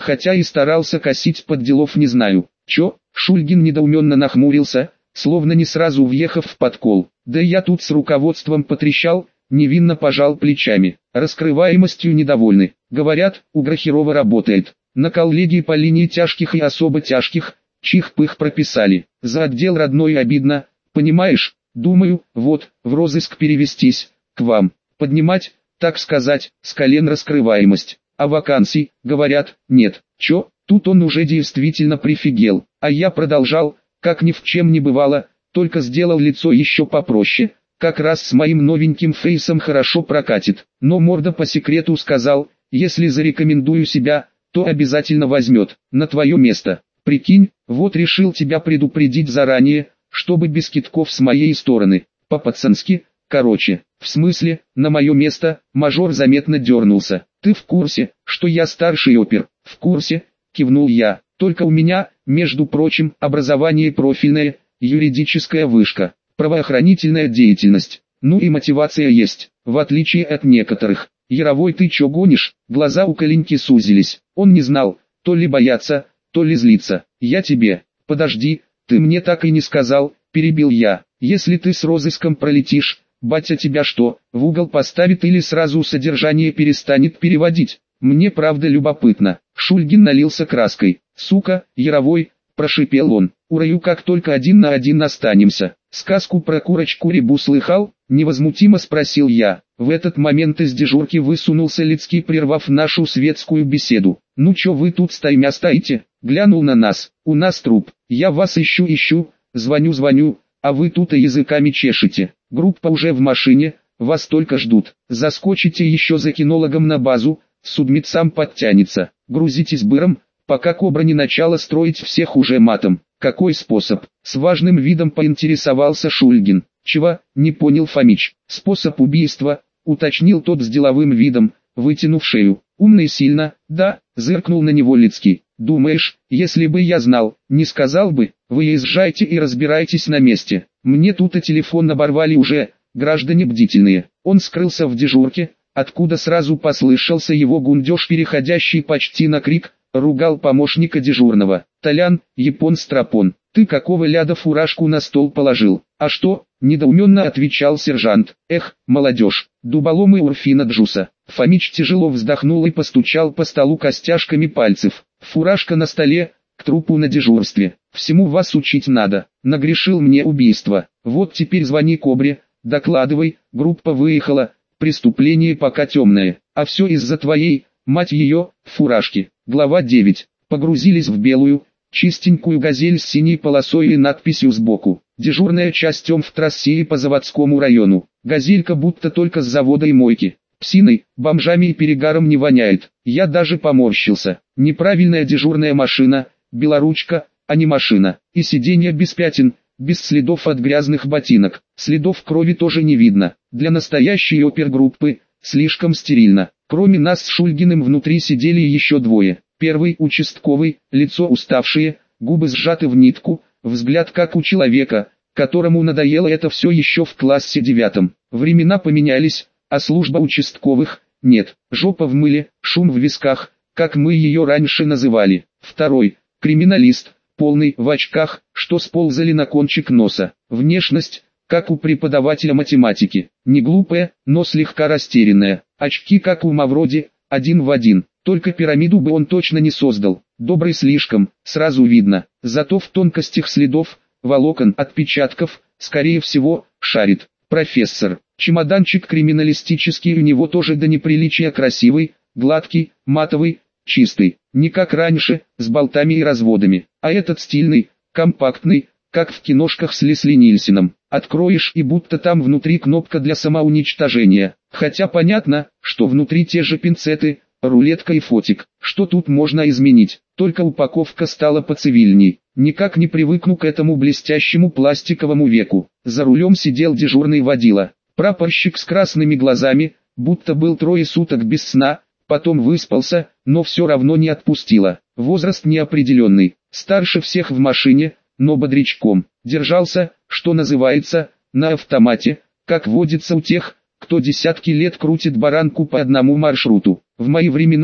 хотя и старался косить под делов не знаю. Чё? Шульгин недоуменно нахмурился, словно не сразу въехав в подкол. Да я тут с руководством потрещал, невинно пожал плечами. Раскрываемостью недовольны. Говорят, у Грохерова работает. На коллегии по линии тяжких и особо тяжких, чих-пых прописали. За отдел родной обидно, понимаешь? Думаю, вот, в розыск перевестись, к вам. Поднимать, так сказать, с колен раскрываемость. А вакансий, говорят, нет. Чё? Тут он уже действительно прифигел. А я продолжал, как ни в чем не бывало, только сделал лицо еще попроще. Как раз с моим новеньким фейсом хорошо прокатит. Но морда по секрету сказал, если зарекомендую себя, то обязательно возьмет на твое место. Прикинь, вот решил тебя предупредить заранее, чтобы без кидков с моей стороны. По-пацански, короче. В смысле, на мое место, мажор заметно дернулся. Ты в курсе, что я старший опер? В курсе, кивнул я. Только у меня, между прочим, образование профильное, юридическая вышка, правоохранительная деятельность. Ну и мотивация есть, в отличие от некоторых. Яровой, ты чё гонишь? Глаза у Коленьки сузились. Он не знал, то ли бояться, то ли злиться. Я тебе, подожди, ты мне так и не сказал, перебил я. Если ты с розыском пролетишь, батя тебя что, в угол поставит или сразу содержание перестанет переводить? Мне правда любопытно. Шульгин налился краской. Сука, Яровой, прошипел он. Урою, как только 1 на 1 останемся. Сказку про курочку-рябу слыхал? Невозмутимо спросил я. В этот момент из дежурки высунулся Лицкий, прервав нашу светскую беседу. Ну чё вы тут стаймя стоите? Глянул на нас. У нас труп. Я вас ищу, звоню, а вы тут и языками чешете. Группа уже в машине, вас только ждут. Заскочите еще за кинологом на базу, судмедсам подтянется. Грузитесь быром, пока Кобра не начала строить всех уже матом. Какой способ? С важным видом поинтересовался Шульгин. Чего? Не понял Фомич. Способ убийства, уточнил тот с деловым видом, вытянув шею. Умный сильно, да, зыркнул на него Лицкий. Думаешь, если бы я знал, не сказал бы, выезжайте и разбирайтесь на месте. Мне тут и телефон оборвали уже, граждане бдительные. Он скрылся в дежурке, откуда сразу послышался его гундеж, переходящий почти на крик, ругал помощника дежурного. Толян, япон-страпон, ты какого ляда фуражку на стол положил? А что? Недоуменно отвечал сержант. Эх, молодежь, дуболомы Урфина Джуса. Фомич тяжело вздохнул и постучал по столу костяшками пальцев. Фуражка на столе, к трупу на дежурстве. Всему вас учить надо. Нагрешил мне убийство. Вот теперь звони Кобре, докладывай, группа выехала, преступление пока темное. А все из-за твоей, мать ее, фуражки. Глава 9. Погрузились в белую, чистенькую газель с синей полосой и надписью сбоку. Дежурная часть в трассе и по заводскому району. Газелька будто только с завода и мойки. Псиной, бомжами и перегаром не воняет. Я даже поморщился. Неправильная дежурная машина, белоручка, а не машина. И сиденье без пятен, без следов от грязных ботинок. Следов крови тоже не видно. Для настоящей опергруппы, слишком стерильно. Кроме нас с Шульгиным внутри сидели еще двое. Первый участковый, лицо уставшее, губы сжаты в нитку, взгляд как у человека, которому надоело это все еще в классе 9. Времена поменялись, а служба участковых – нет. Жопа в мыле, шум в висках, как мы ее раньше называли. Второй – криминалист, полный, в очках, что сползали на кончик носа. Внешность – как у преподавателя математики. Не глупая, но слегка растерянная. Очки как у Мавроди, 1 в 1. Только пирамиду бы он точно не создал. Добрый слишком, сразу видно. Зато в тонкостях следов, волокон, отпечатков, скорее всего, шарит. Профессор. Чемоданчик криминалистический у него тоже до неприличия красивый, гладкий, матовый, чистый. Не как раньше, с болтами и разводами. А этот стильный, компактный, как в киношках с Лесли Нильсеном. Откроешь и будто там внутри кнопка для самоуничтожения. Хотя понятно, что внутри те же пинцеты, рулетка и фотик. Что тут можно изменить? Только упаковка стала поцивильней. Никак не привыкну к этому блестящему пластиковому веку. За рулем сидел дежурный водила. Прапорщик с красными глазами, будто был 3 суток без сна, потом выспался, но все равно не отпустило. Возраст неопределенный. Старше всех в машине, но бодрячком. Держался, что называется, на автомате, как водится у тех, кто десятки лет крутит баранку по одному маршруту. В мои времена,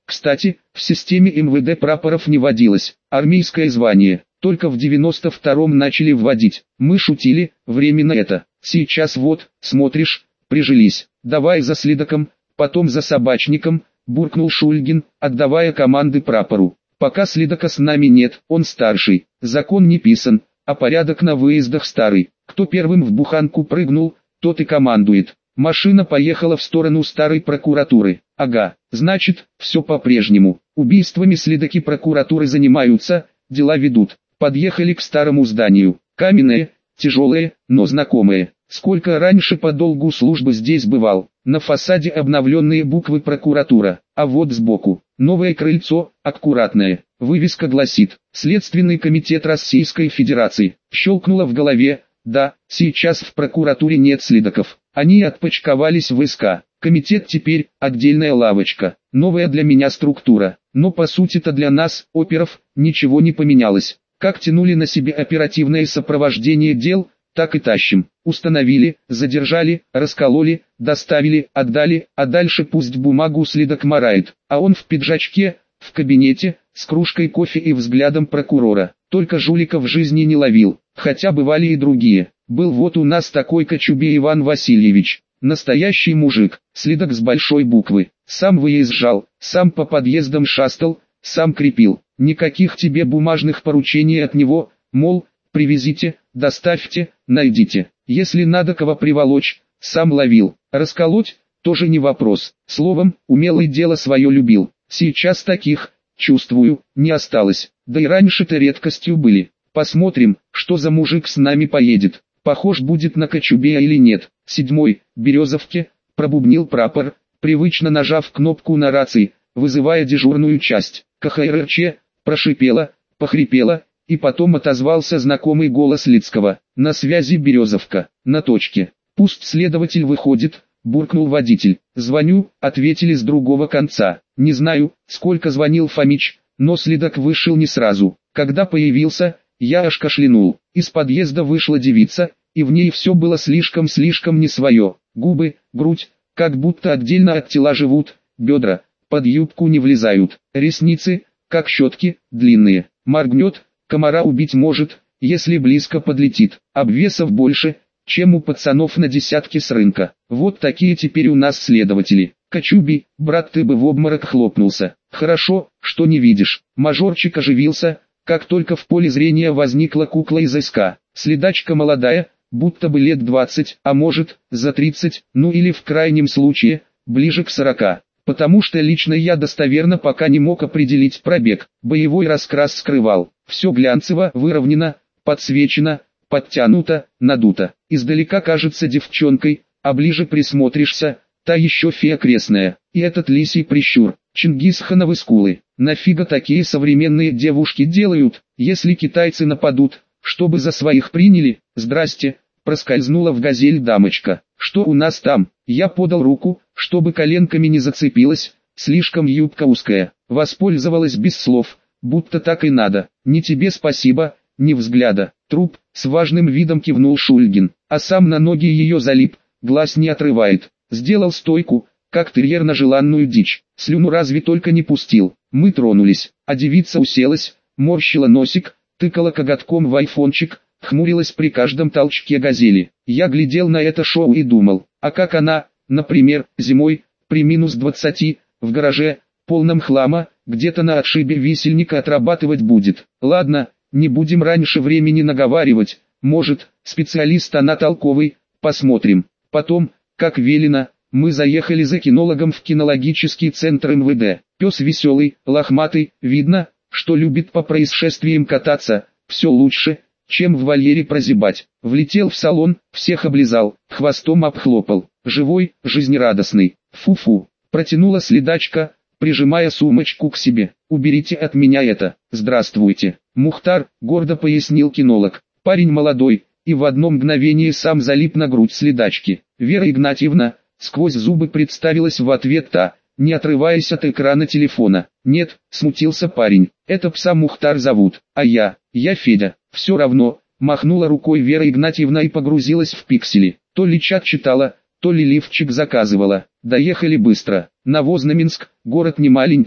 Кстати, в системе МВД прапоров не водилось, армейское звание, только в 92-м начали вводить. Мы шутили, временно это. Сейчас вот, смотришь, прижились. Давай за следаком, потом за собачником, буркнул Шульгин, отдавая команды прапору. Пока следака с нами нет, он старший. Закон не писан, а порядок на выездах старый. Кто первым в буханку прыгнул, тот и командует. Машина поехала в сторону старой прокуратуры. Ага, значит, все по-прежнему. Убийствами следаки прокуратуры занимаются, дела ведут. Подъехали к старому зданию. Каменное, тяжелое, но знакомое. Сколько раньше по долгу службы здесь бывал. На фасаде обновленные буквы прокуратура, а вот сбоку новое крыльцо, аккуратное. Вывеска гласит «Следственный комитет Российской Федерации». Щелкнуло в голове. Да, сейчас в прокуратуре нет следаков. Они отпочковались в СК. Комитет теперь отдельная лавочка. Новая для меня структура. Но по сути-то для нас, оперов, ничего не поменялось. Как тянули на себе оперативное сопровождение дел, так и тащим. Установили, задержали, раскололи, доставили, отдали, а дальше пусть бумагу следак марает. А он в пиджачке, в кабинете, с кружкой кофе и взглядом прокурора. Только жулика в жизни не ловил, хотя бывали и другие. Был вот у нас такой Кочубей Иван Васильевич. Настоящий мужик, следак с большой буквы. Сам выезжал, сам по подъездам шастал, сам крепил. Никаких тебе бумажных поручений от него, мол, привезите, доставьте, найдите. Если надо кого приволочь, сам ловил. Расколоть, тоже не вопрос. Словом, умелый дело свое любил. Сейчас таких, чувствую, не осталось. Да и раньше-то редкостью были. Посмотрим, что за мужик с нами поедет. Похож будет на Кочубея или нет. 7-й, Березовке, пробубнил прапор, привычно нажав кнопку на рации, вызывая дежурную часть. КХРЧ, прошипела, похрипела, и потом отозвался знакомый голос Лицкого. На связи Березовка, на точке. Пусть следователь выходит, буркнул водитель. Звоню, ответили с другого конца. Не знаю, сколько звонил Фомич, но следак вышел не сразу. Когда появился, я аж кашлянул. Из подъезда вышла девица, и в ней все было слишком не свое. Губы, грудь, как будто отдельно от тела живут, бедра, под юбку не влезают. Ресницы, как щетки, длинные. Моргнет, комара убить может, если близко подлетит. Обвесов больше, чем у пацанов на десятки с рынка. Вот такие теперь у нас следователи. Кочубей, брат, ты бы в обморок хлопнулся. Хорошо, что не видишь. Мажорчик оживился, как только в поле зрения возникла кукла из СК. Следачка молодая, будто бы лет 20, а может, за 30, ну или в крайнем случае, ближе к 40. Потому что лично я достоверно пока не мог определить пробег. Боевой раскрас скрывал. Все глянцево, выровнено, подсвечено, подтянуто, надуто. Издалека кажется девчонкой, а ближе присмотришься, та еще фея крестная. И этот лисий прищур, Чингисхановы скулы. Нафига такие современные девушки делают, если китайцы нападут, чтобы за своих приняли? Здрасте, проскользнула в газель дамочка. Что у нас там? Я подал руку, чтобы коленками не зацепилась, слишком юбка узкая. Воспользовалась без слов, будто так и надо. Ни тебе спасибо, ни взгляда. Труп, с важным видом кивнул Шульгин, а сам на ноги ее залип, глаз не отрывает. Сделал стойку, как терьер на желанную дичь. Слюну разве только не пустил. Мы тронулись, а девица уселась, морщила носик, тыкала коготком в айфончик, хмурилась при каждом толчке газели. Я глядел на это шоу и думал, а как она, например, зимой, при минус 20, в гараже, полном хлама, где-то на отшибе висельника отрабатывать будет. Ладно, не будем раньше времени наговаривать, может, специалист она толковый, посмотрим. Потом, как велено, мы заехали за кинологом в кинологический центр МВД. Пес веселый, лохматый, видно, что любит по происшествиям кататься, все лучше, чем в вольере прозябать. Влетел в салон, всех облизал, хвостом обхлопал. Живой, жизнерадостный. Фу-фу, протянула следачка, прижимая сумочку к себе. Уберите от меня это. Здравствуйте, Мухтар, гордо пояснил кинолог. Парень молодой, и в одно мгновение сам залип на грудь следачки. Вера Игнатьевна, сквозь зубы представилась в ответ та, не отрываясь от экрана телефона. Нет, смутился парень, это пса Мухтар зовут, а я Федя. Все равно, махнула рукой Вера Игнатьевна и погрузилась в пиксели. То ли чат читала, то ли лифчик заказывала. Доехали быстро. Новознаменск, город не маленький,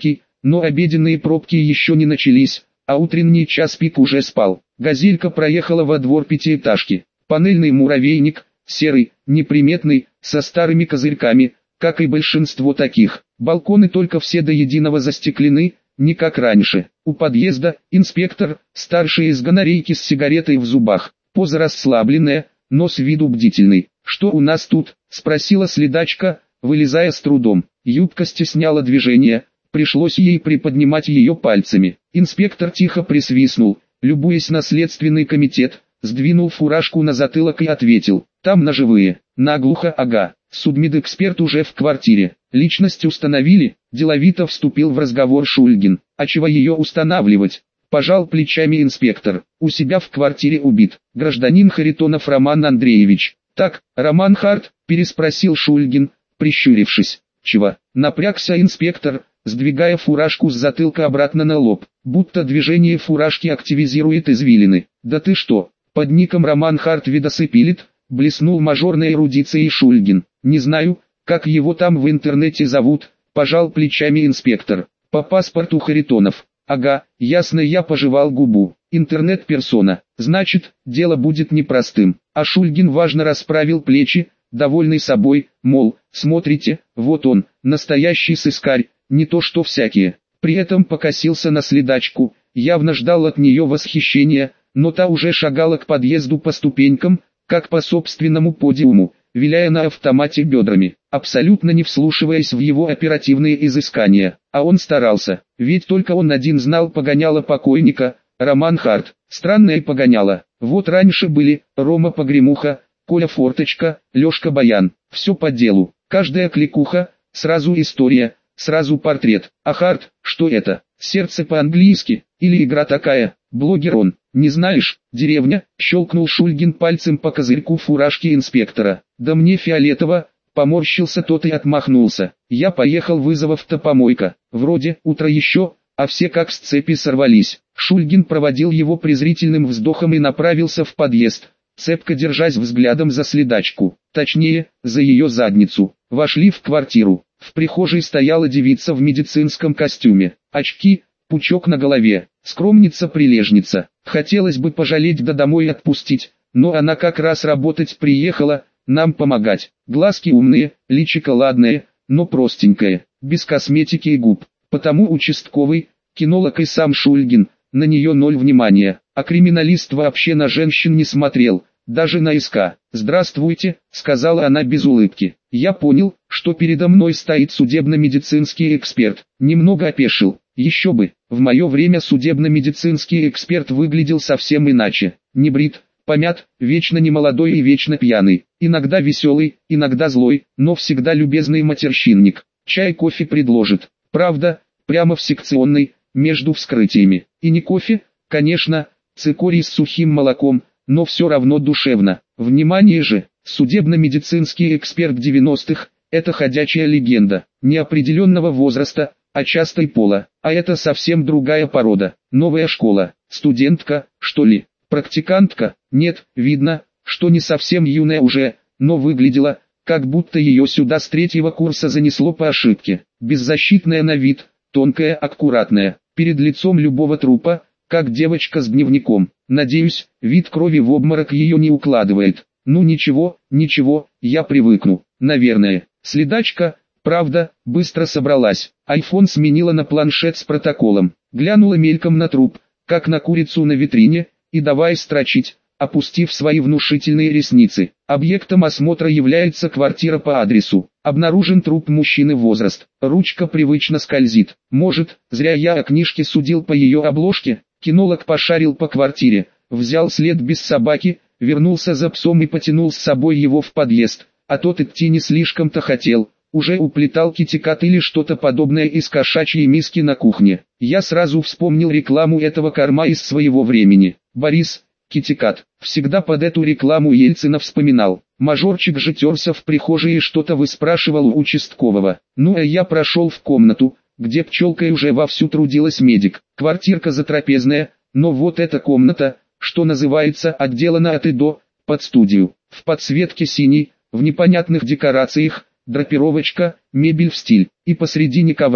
но обеденные пробки еще не начались, а утренний час пик уже спал. Газелька проехала во двор пятиэтажки. Панельный муравейник, серый, неприметный, со старыми козырьками, как и большинство таких. Балконы только все до единого застеклены, не как раньше. У подъезда инспектор, старший из гонорейки с сигаретой в зубах, поза расслабленная, но с виду бдительный. «Что у нас тут?» – спросила следачка, вылезая с трудом. Юбка стесняла движение, пришлось ей приподнимать ее пальцами. Инспектор тихо присвистнул, любуясь на следственный комитет, сдвинул фуражку на затылок и ответил: «Там ножевые». Наглухо: «Ага». Судмедэксперт уже в квартире. «Личность установили?» – деловито вступил в разговор Шульгин. «А чего ее устанавливать?» – пожал плечами инспектор. «У себя в квартире убит гражданин Харитонов Роман Андреевич». «Так, Роман Харт?» – переспросил Шульгин, прищурившись. «Чего?» – напрягся инспектор, сдвигая фуражку с затылка обратно на лоб, будто движение фуражки активизирует извилины. «Да ты что, под ником Роман Харт видосыпилит?» – блеснул мажорной эрудицией Шульгин. «Не знаю, как его там в интернете зовут», – пожал плечами инспектор. «По паспорту Харитонов». «Ага, ясно». Я пожевал губу. «Интернет-персона. Значит, дело будет непростым». А Шульгин важно расправил плечи, довольный собой, мол, смотрите, вот он, настоящий сыскарь, не то что всякие. При этом покосился на следачку, явно ждал от нее восхищения, но та уже шагала к подъезду по ступенькам, как по собственному подиуму, виляя на автомате бедрами, абсолютно не вслушиваясь в его оперативные изыскания. А он старался, ведь только он один знал погоняло покойника, Роман Харт. Странное погоняло. Вот раньше были Рома Погремуха, Коля Форточка, Лешка Баян. Все по делу. Каждая кликуха, сразу история, сразу портрет. А Харт, что это? Сердце по-английски? Или игра такая? Блогер он. Не знаешь? Деревня? Щелкнул Шульгин пальцем по козырьку фуражки инспектора. Да мне фиолетово. Поморщился тот и отмахнулся. Я поехал, вызов автопомойка. Вроде утро еще, а все как с цепи сорвались. Шульгин проводил его презрительным вздохом и направился в подъезд, цепко держась взглядом за следачку, точнее, за ее задницу. Вошли в квартиру. В прихожей стояла девица в медицинском костюме. Очки, пучок на голове, скромница-прилежница. Хотелось бы пожалеть да домой отпустить, но она как раз работать приехала, нам помогать. Глазки умные, личико ладное, но простенькое, без косметики и губ. Потому участковый, кинолог и сам Шульгин, на нее 0 внимания, а криминалист вообще на женщин не смотрел, даже на СК. «Здравствуйте», — сказала она без улыбки. Я понял, что передо мной стоит судебно-медицинский эксперт. Немного опешил. Еще бы, в мое время судебно-медицинский эксперт выглядел совсем иначе. Не брит, помят, вечно немолодой и вечно пьяный. Иногда веселый, иногда злой, но всегда любезный матерщинник. Чай, кофе предложит. Правда, прямо в секционной, между вскрытиями. И не кофе, конечно, цикорий с сухим молоком, но все равно душевно. Внимание же, судебно-медицинский эксперт 90-х, это ходячая легенда, неопределенного возраста, а часто и пола. А это совсем другая порода, новая школа. Студентка, что ли? Практикантка? Нет, видно, что не совсем юная уже, но выглядела, как будто ее сюда с 3-го курса занесло по ошибке. Беззащитная на вид, тонкая, аккуратная, перед лицом любого трупа, как девочка с дневником. Надеюсь, вид крови в обморок ее не укладывает. Ну ничего, ничего, я привыкну, наверное. Следачка, правда, быстро собралась. Айфон сменила на планшет с протоколом. Глянула мельком на труп, как на курицу на витрине, и давай строчить, опустив свои внушительные ресницы. Объектом осмотра является квартира по адресу. Обнаружен труп мужчины возраст. Ручка привычно скользит. Может, зря я о книжке судил по ее обложке? Кинолог пошарил по квартире, взял след без собаки, вернулся за псом и потянул с собой его в подъезд, а тот идти не слишком-то хотел, уже уплетал китикат или что-то подобное из кошачьей миски на кухне. Я сразу вспомнил рекламу этого корма из своего времени. Борис, китикат, всегда под эту рекламу Ельцина вспоминал. Мажорчик же терся в прихожей и что-то выспрашивал у участкового. Ну а я прошел в комнату, где пчелкой уже вовсю трудилась медик. Квартирка затрапезная, но вот эта комната, что называется, отделана от и до, под студию. В подсветке синий, в непонятных декорациях, драпировочка, мебель в стиль. И посредине ковра,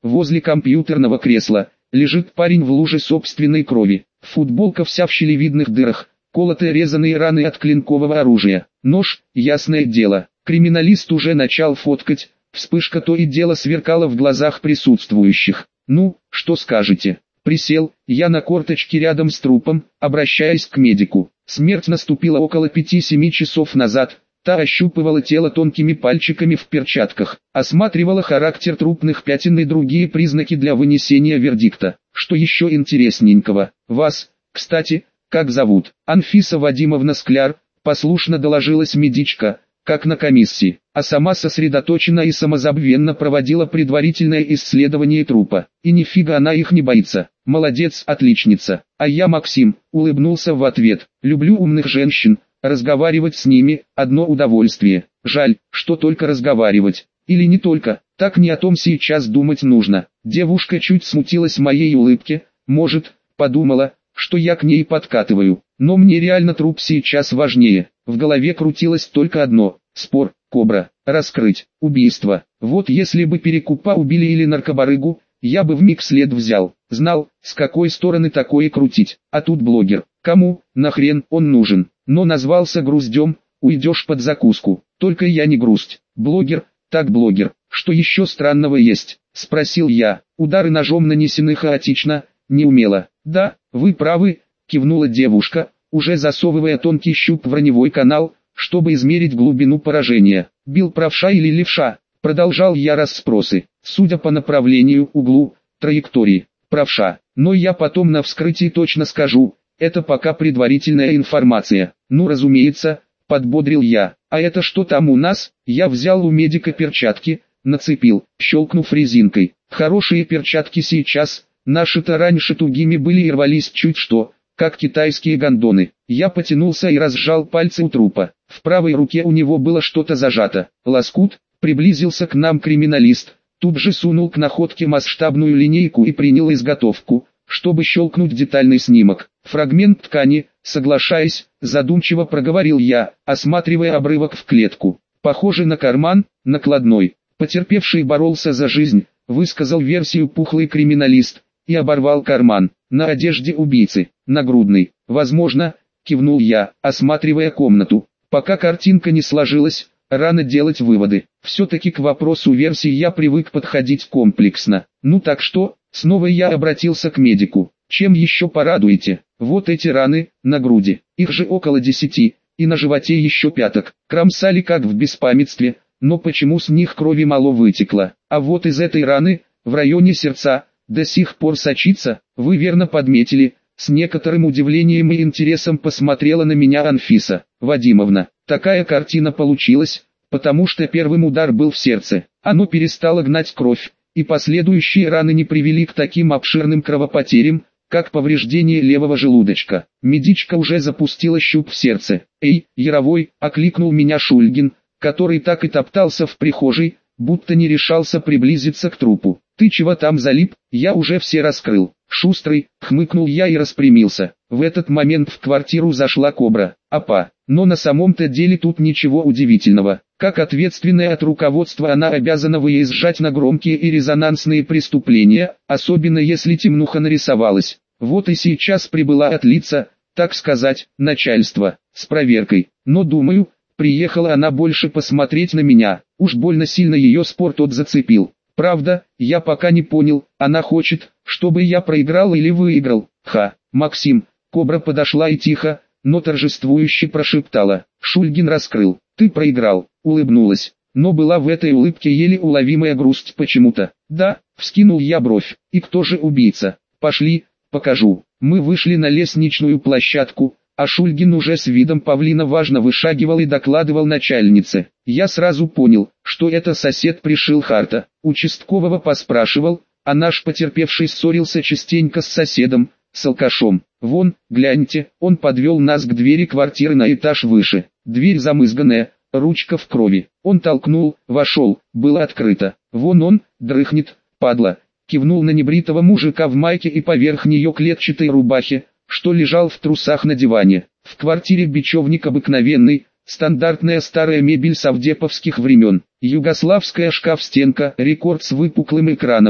Возле компьютерного кресла лежит парень в луже собственной крови. Футболка вся в щелевидных дырах, колотые резаные раны от клинкового оружия. Нож, ясное дело. Криминалист уже начал фоткать, вспышка то и дело сверкала в глазах присутствующих. «Ну, что скажете?» Присел я на корточки рядом с трупом, обращаясь к медику. Смерть наступила около 5-7 часов назад. Та ощупывала тело тонкими пальчиками в перчатках, осматривала характер трупных пятен и другие признаки для вынесения вердикта. Что еще интересненького? Вас, кстати, как зовут? Анфиса Вадимовна Скляр, послушно доложилась медичка, как на комиссии, а сама сосредоточенно и самозабвенно проводила предварительное исследование трупа. И нифига она их не боится. Молодец, отличница. А я Максим, улыбнулся в ответ. Люблю умных женщин, разговаривать с ними – одно удовольствие. Жаль, что только разговаривать. Или не только, так не о том сейчас думать нужно. Девушка чуть смутилась моей улыбке, может, подумала, что я к ней подкатываю. Но мне реально труп сейчас важнее. В голове крутилось только одно – спор, кобра, раскрыть, убийство. Вот если бы перекупа убили или наркобарыгу, я бы вмиг след взял, знал, с какой стороны такое крутить. А тут блогер, кому, нахрен он нужен? Но назвался груздем, уйдешь под закуску. Только я не грусть. Блогер, так блогер. Что еще странного есть? Спросил я. Удары ножом нанесены хаотично, неумело. Да, вы правы, кивнула девушка, уже засовывая тонкий щуп в раневой канал, чтобы измерить глубину поражения. Бил правша или левша? Продолжал я расспросы. Судя по направлению, углу, траектории, правша. Но я потом на вскрытии точно скажу. Это пока предварительная информация. Ну разумеется, подбодрил я. А это что там у нас? Я взял у медика перчатки, нацепил, щелкнув резинкой. Хорошие перчатки сейчас, наши-то раньше тугими были и рвались чуть что, как китайские гондоны. Я потянулся и разжал пальцы у трупа. В правой руке у него было что-то зажато. Лоскут, приблизился к нам криминалист. Тут же сунул к находке масштабную линейку и принял изготовку, чтобы щелкнуть детальный снимок. Фрагмент ткани, соглашаясь, задумчиво проговорил я, осматривая обрывок в клетку. Похоже на карман, накладной. Потерпевший боролся за жизнь, высказал версию пухлый криминалист, и оборвал карман. На одежде убийцы, нагрудный. Возможно, кивнул я, осматривая комнату. Пока картинка не сложилась, рано делать выводы. Все-таки к вопросу версий я привык подходить комплексно. Ну так что, снова я обратился к медику. Чем еще порадуете? Вот эти раны, на груди. Их же около 10, и на животе еще пяток. Кромсали как в беспамятстве, но почему с них крови мало вытекло? А вот из этой раны, в районе сердца, до сих пор сочится. Вы верно подметили. С некоторым удивлением и интересом посмотрела на меня Анфиса Вадимовна. Такая картина получилась, потому что первым удар был в сердце. Оно перестало гнать кровь, и последующие раны не привели к таким обширным кровопотерям, как повреждение левого желудочка. Медичка уже запустила щуп в сердце. «Эй, Яровой!» — окликнул меня Шульгин, который так и топтался в прихожей, будто не решался приблизиться к трупу. «Ты чего там залип? Я уже все раскрыл». «Шустрый!» — хмыкнул я и распрямился. В этот момент в квартиру зашла кобра. Апа. Но на самом-то деле тут ничего удивительного. Как ответственная от руководства она обязана выезжать на громкие и резонансные преступления, особенно если темнуха нарисовалась. Вот и сейчас прибыла от лица, так сказать, начальства, с проверкой. Но думаю, приехала она больше посмотреть на меня. Уж больно сильно ее спор тот зацепил. Правда, я пока не понял, она хочет, чтобы я проиграл или выиграл. Ха, Максим. Кобра подошла и тихо, но торжествующе прошептала. Шульгин раскрыл. Ты проиграл, улыбнулась. Но была в этой улыбке еле уловимая грусть почему-то. Да, вскинул я бровь. И кто же убийца? Пошли, покажу. Мы вышли на лестничную площадку, а Шульгин уже с видом павлина важно вышагивал и докладывал начальнице. Я сразу понял, что это сосед пришил Харта. Участкового поспрашивал, а наш потерпевший ссорился частенько с соседом, с алкашом. Вон, гляньте, он подвел нас к двери квартиры на этаж выше. Дверь замызганная, ручка в крови. Он толкнул, вошел, было открыто. Вон он, дрыхнет, падла. Кивнул на небритого мужика в майке и поверх нее клетчатой рубахе, что лежал в трусах на диване. В квартире бечевник обыкновенный, стандартная старая мебель совдеповских времен. Югославская шкаф-стенка, рекорд с выпуклым экраном,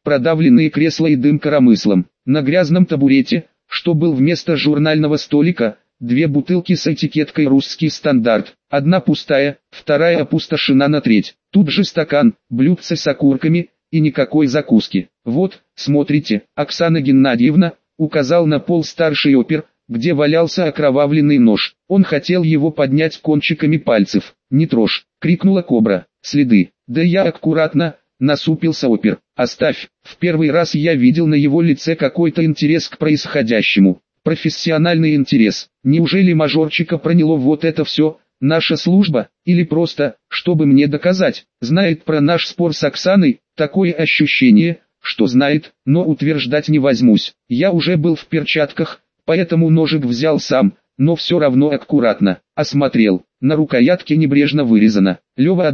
продавленные кресла и дым коромыслом. На грязном табурете, что был вместо журнального столика, две бутылки с этикеткой «Русский стандарт», одна пустая, вторая опустошена на треть. Тут же стакан, блюдце с окурками и никакой закуски. «Вот, смотрите, Оксана Геннадьевна», указал на пол старший опер, где валялся окровавленный нож. Он хотел его поднять кончиками пальцев. «Не трожь!» — крикнула кобра. «Следы!» «Да я аккуратно!» — насупился опер. «Оставь!» В первый раз я видел на его лице какой-то интерес к происходящему. Профессиональный интерес. Неужели мажорчика проняло вот это все, наша служба, или просто, чтобы мне доказать, знает про наш спор с Оксаной? Такое ощущение, что знает, но утверждать не возьмусь. Я уже был в перчатках, поэтому ножик взял сам, но все равно аккуратно осмотрел. На рукоятке небрежно вырезано «Лева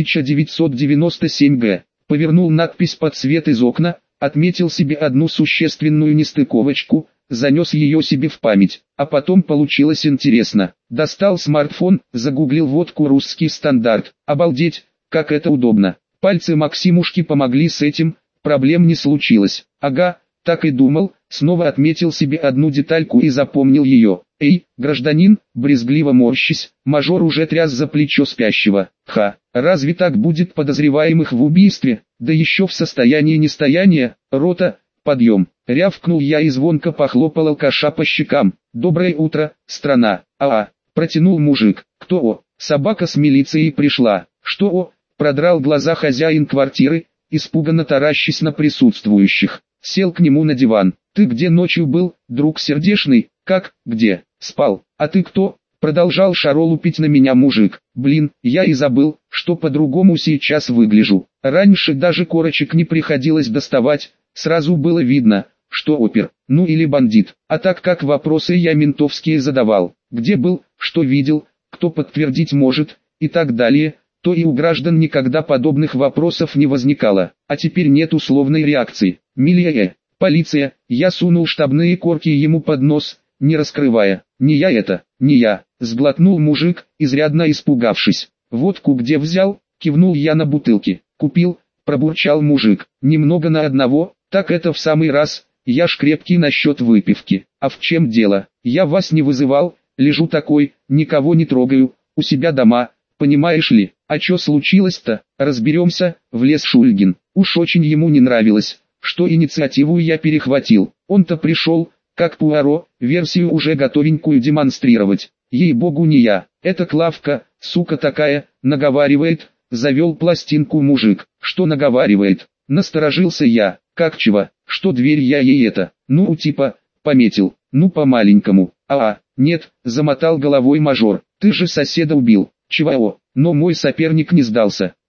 1997 г». Повернул надпись под свет из окна, отметил себе одну существенную нестыковочку, занес ее себе в память, а потом получилось интересно. Достал смартфон, загуглил водку «Русский стандарт». Обалдеть, как это удобно. Пальцы Максимушки помогли с этим, проблем не случилось. Ага, так и думал, снова отметил себе одну детальку и запомнил ее. «Эй, гражданин», брезгливо морщись, мажор уже тряс за плечо спящего. Разве так будет подозреваемых в убийстве, да еще в состоянии нестояния? Рота, подъем, рявкнул я и звонко похлопал алкаша по щекам. «Доброе утро, страна!» Протянул мужик. «Кто о?» «Собака с милицией пришла». «Что о?» Продрал глаза хозяин квартиры, испуганно таращась на присутствующих. Сел к нему на диван. «Ты где ночью был, друг сердечный?» «Как, где?» «Спал. А ты кто?» Продолжал шаролупить на меня мужик. «Блин, я и забыл, что по-другому сейчас выгляжу. Раньше даже корочек не приходилось доставать, сразу было видно, что опер, ну или бандит. А так как вопросы я ментовские задавал, где был, что видел, кто подтвердить может, и так далее, то и у граждан никогда подобных вопросов не возникало. А теперь нет условной реакции. Милия, полиция!» Я сунул штабные корки ему под нос, не раскрывая. «Не я это, не я», — сглотнул мужик, изрядно испугавшись. «Водку где взял?» — кивнул я на бутылки. «Купил», — пробурчал мужик. «Немного на одного, так это в самый раз, я ж крепкий насчет выпивки. А в чем дело? Я вас не вызывал, лежу такой, никого не трогаю, у себя дома, понимаешь ли? А чё случилось-то? Разберемся», — влез Шульгин. Уж очень ему не нравилось, что инициативу я перехватил. Он-то пришел, как Пуаро, версию уже готовенькую демонстрировать. Ей-богу, не я. Это Клавка, сука такая, наговаривает, завел пластинку мужик. «Что наговаривает?» Насторожился я. «Как чего? Что дверь я ей это? Ну типа, пометил, ну по-маленькому». Нет», замотал головой мажор. «Ты же соседа убил». «Чего? Но мой соперник не сдался.